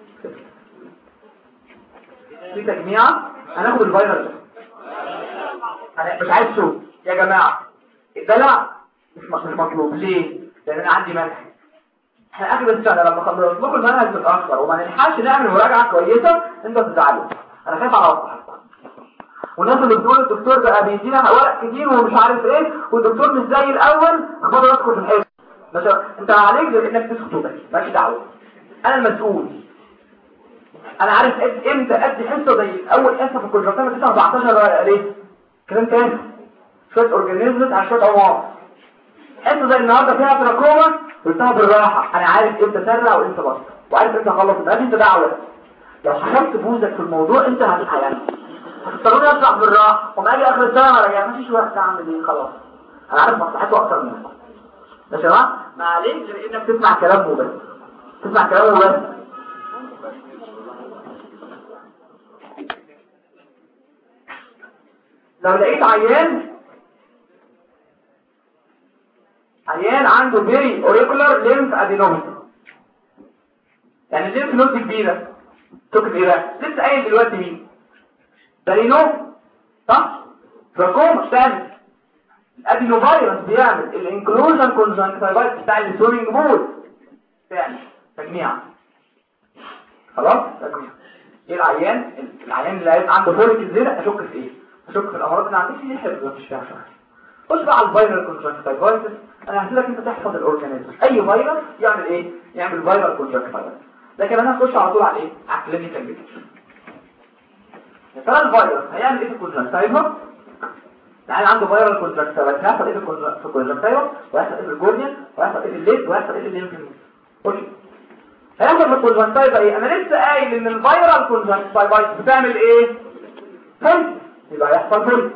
في تجميعه. هناخد الفيروس انا مش عايز شو يا جماعه، الدلع مش مطلوب. ليه؟ لان انا عندي منهج. احنا اخر السنه لما خلص لكم المنهج متاخر وما نلحقش نعمل مراجعه كويسه انت تزعلوا. انا خايف على مصلحتك. والناس اللي بتقول الدكتور بقى بيدينا ورق كتير ومش عارف ايه والدكتور مش زي الاول، اخبار ادخل في الحزب مثلا. انت عليك انك تسكت بس، مالكش دعوه، انا المسؤول. انا عارف امتى ادي حصه زي اول حصه في الكونجكتيفا 9 14 ورقه. ليه؟ كلام تاني، شويه اورجانيزمز على شويه عمار. حصه زي النهارده فيها تراكوما قلتها بالراحه، انا عارف امتى اسرع وامتى بطل وعارف امتى اخلص. ما انت دعوه، لو حكمت بوزك في الموضوع انت هتتحيل. هتضطروني اشرح بالراحه وما اجي اخر السنه ما راجع مفيش وقت اعمل ايه. خلاص انا عارف مصلحته اكتر منك يا جماعه. ما عليك غير انك تسمع كلامه بس، تسمع كلامه بس. لو لقيت عيان عنده فيري اوريكولار ليمف ادينومي، يعني الليمف نود كبيره، تكتب ايه بقى؟ لسه قايل دلوقتي مين؟ بارينو صح؟ تراكوما ثاني. الادينوفيروس بيعمل الانكلوجن كونجكتيفايتس بتاع السويمنج بول ثاني تجميع. خلاص تجميع. ايه العيان اللي عنده فوليك زياده اشك في ايه؟ اشك في الامراض اللي عندك دي حفظ مش فاهم. خش بقى على الفيرال كونجكتيفايتس. انا هسيبك انت تحفظ الاورجانيزم. اي فيروس يعمل ايه؟ يعمل فيرال كونجكتيفايتس. لكن انا هخش على طول على ايه؟ على الكلينيكال بيكتشر. يا ترى الفيروس هيعمل ايه في الكونجكتيفا؟ يعني عنده فيرال كونجكتيفايتس هيحصل ايه في الكونجكتيفا؟ وهيحصل ايه في الجورنيا؟ وهيحصل ايه في الليد؟ وهيحصل ايه في الليمف نود؟ خش هيحصل في الكونجكتيفا ايه؟ انا لسه قايل ان الفيرال كونجكتيفايتس بتعمل ايه؟ فل يبقى هيحصل فل.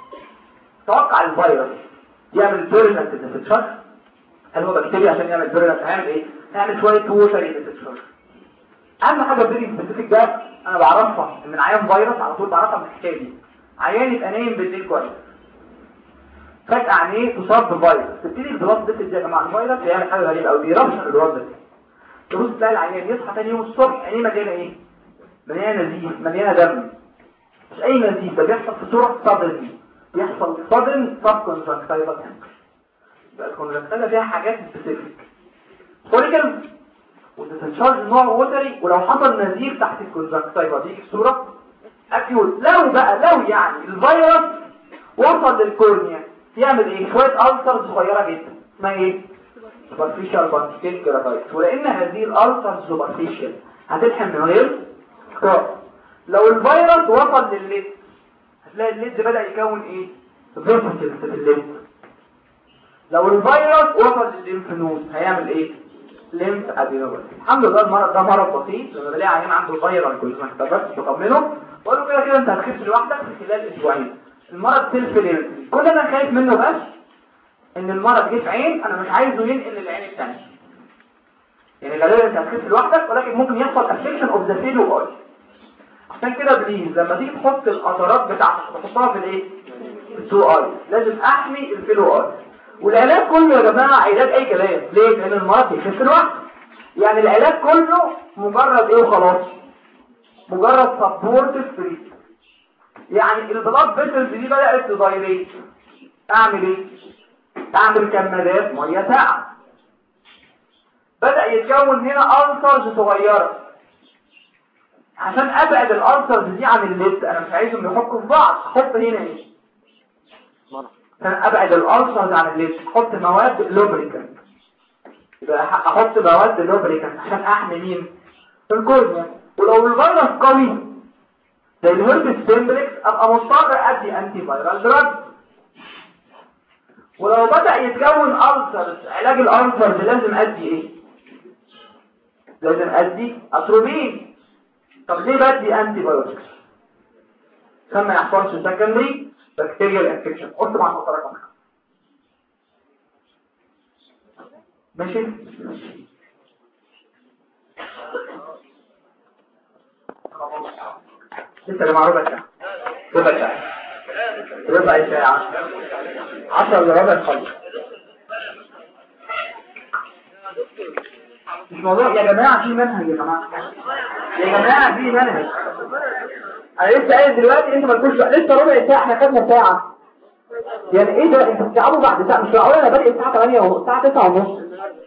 توقع الفيروس يعمل فيرولنت ديسكشن. هل هو بكتيريا عشان يعمل فيرولنت هيعمل ايه؟ هيعمل شويه ووتري ديسكشن. اهم حاجه فيري سبيسيفيك ده انا بعرفها من عيان فيروس على طول، بعرفها من الحكايه دي. عيان يبقى نايم بالليل كويس فجاه عينيه تصاب بفيروس، تبتدي البلاد بتسد يا جماعه. الفيروس بيعمل حاجه غريبه قوي، بيرشح البلاد ده. تبص تلاقي العيان يصحى ثاني يوم الصبح عينيه مليانه ايه؟ مليانه نزيف، مليانه دم. مش اي نزيف، ده بيحصل في صوره صدري، بيحصل صدن سب كونجكتيفا. يبقى الكونجكتيفا فيها حاجات سبيسيفيك فوليكل وتتشارج نوع ووتري، ولو حصل نزيف تحت الكونجكتيفا دي في صوره اكيوت. لو يعني الفيروس وصل للكورنيا يعمل ايه؟ شويه ألسر صغيره جدا اسمها ايه؟ سوبرفيشال بانكيل كيراتايتس. ولان هذه الألسر سوبرفيشال هتلحم من غير سكار. لو الفيروس وصل للليد هتلاقي الليد بدأ يكون ايه؟ فيسيكلز في الليد. لو الفيروس وصل للليمف نود هيعمل ايه؟ ليمف ادينوباثي. الحمد لله المرض ده مرض بسيط. لما بلاقي عيان عنده فيروس كونجكتيفايتس بطمنه بقول له كده انت هتخف لوحدك في خلال اسبوعين. المرض سيلف ليمف. كل انا خايف منه بس ان المرض جه في عين انا مش عايزه ينقل للعين الثانيه. يعني غالبا انت هتخف لوحدك ولكن ممكن يحصل افكشن اوف ذا فيلو اي. عشان كده بليز لما تيجي تحط القطرات بتاعتك تحطها في الايه؟ في التو اي. لازم احمي الفيلو اي. والعلاج كله يا جماعه علاج اي كلام. ليه؟ لان المرض يخف لوحده. يعني العلاج كله مجرد ايه وخلاص؟ مجرد سبورتيف تريتمنت. يعني البلاد فيسلز دي بدات تدايليت، اعمل ايه؟ اعمل كمادات ميه ساقعه. بدا يتكون هنا ألسرز صغيره. عشان ابعد الألسرز دي عن الليد انا مش عايزهم يحكوا في بعض، احط هنا ايه؟ عشان ابعد الألسرز عن الليد احط مواد لوبريكانت. يبقى احط مواد لوبريكانت عشان احمي مين؟ الكورنيا. ولو الفيروس قوي زي الهربس سيمبلكس ابقى مضطر ادي انتي فيرال دراج. ولو بدأ يتكون ألسرز علاج الألسرز لازم ادي ايه؟ لازم ادي اتروبين. طب ليه بدي انتي بايوتكس؟ عشان ما يحصلش سكندري بكتيريال انفكشن. قلت مع حضرتك ماشي. لسه يا جماعه ربع ساعه ربع ساعه 10 الا ربع خلص. مش موضوع يا جماعه، في منهج يا جماعه في منهج. انا لسه قايل دلوقتي انتوا ما تكونش لسه ربع ساعه، احنا خدنا ساعه. يعني ايه ده؟ انتوا بتلعبوا بعد ساعه؟ مش معقول انا بادئ الساعه 8 والساعه 9 ونص.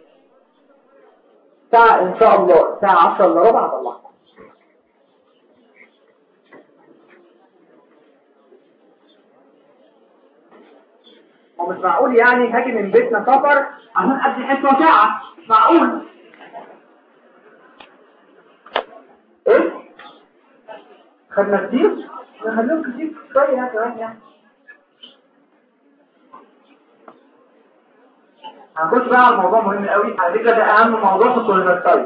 ساعه ان شاء الله الساعه 10 الا ربع هطلعها. ومش معقول يعني هاجي من بيتنا سفر عشان ادي حصه ساعه، مش معقول. ايه خدنا كتير؟ نخليهم كتير شويه كمان يعني. هنخش بقى على الموضوع مهم قوي، على فكره ده اهم موضوع في الكوليسترول.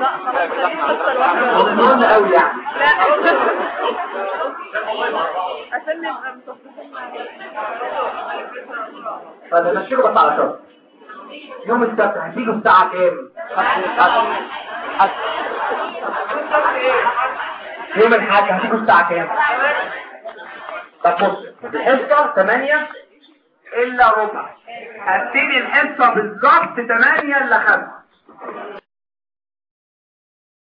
مهم قوي يعني. عشان نبقى متفقين طيب نمشيله بس على شرط. يوم السبت هتيجوا الساعة كام؟ يوم الحد هتيجوا الساعة كام؟ طب بص الحصة 8 إلا ربع، هبتدي الحصة بالظبط 8 إلا 5.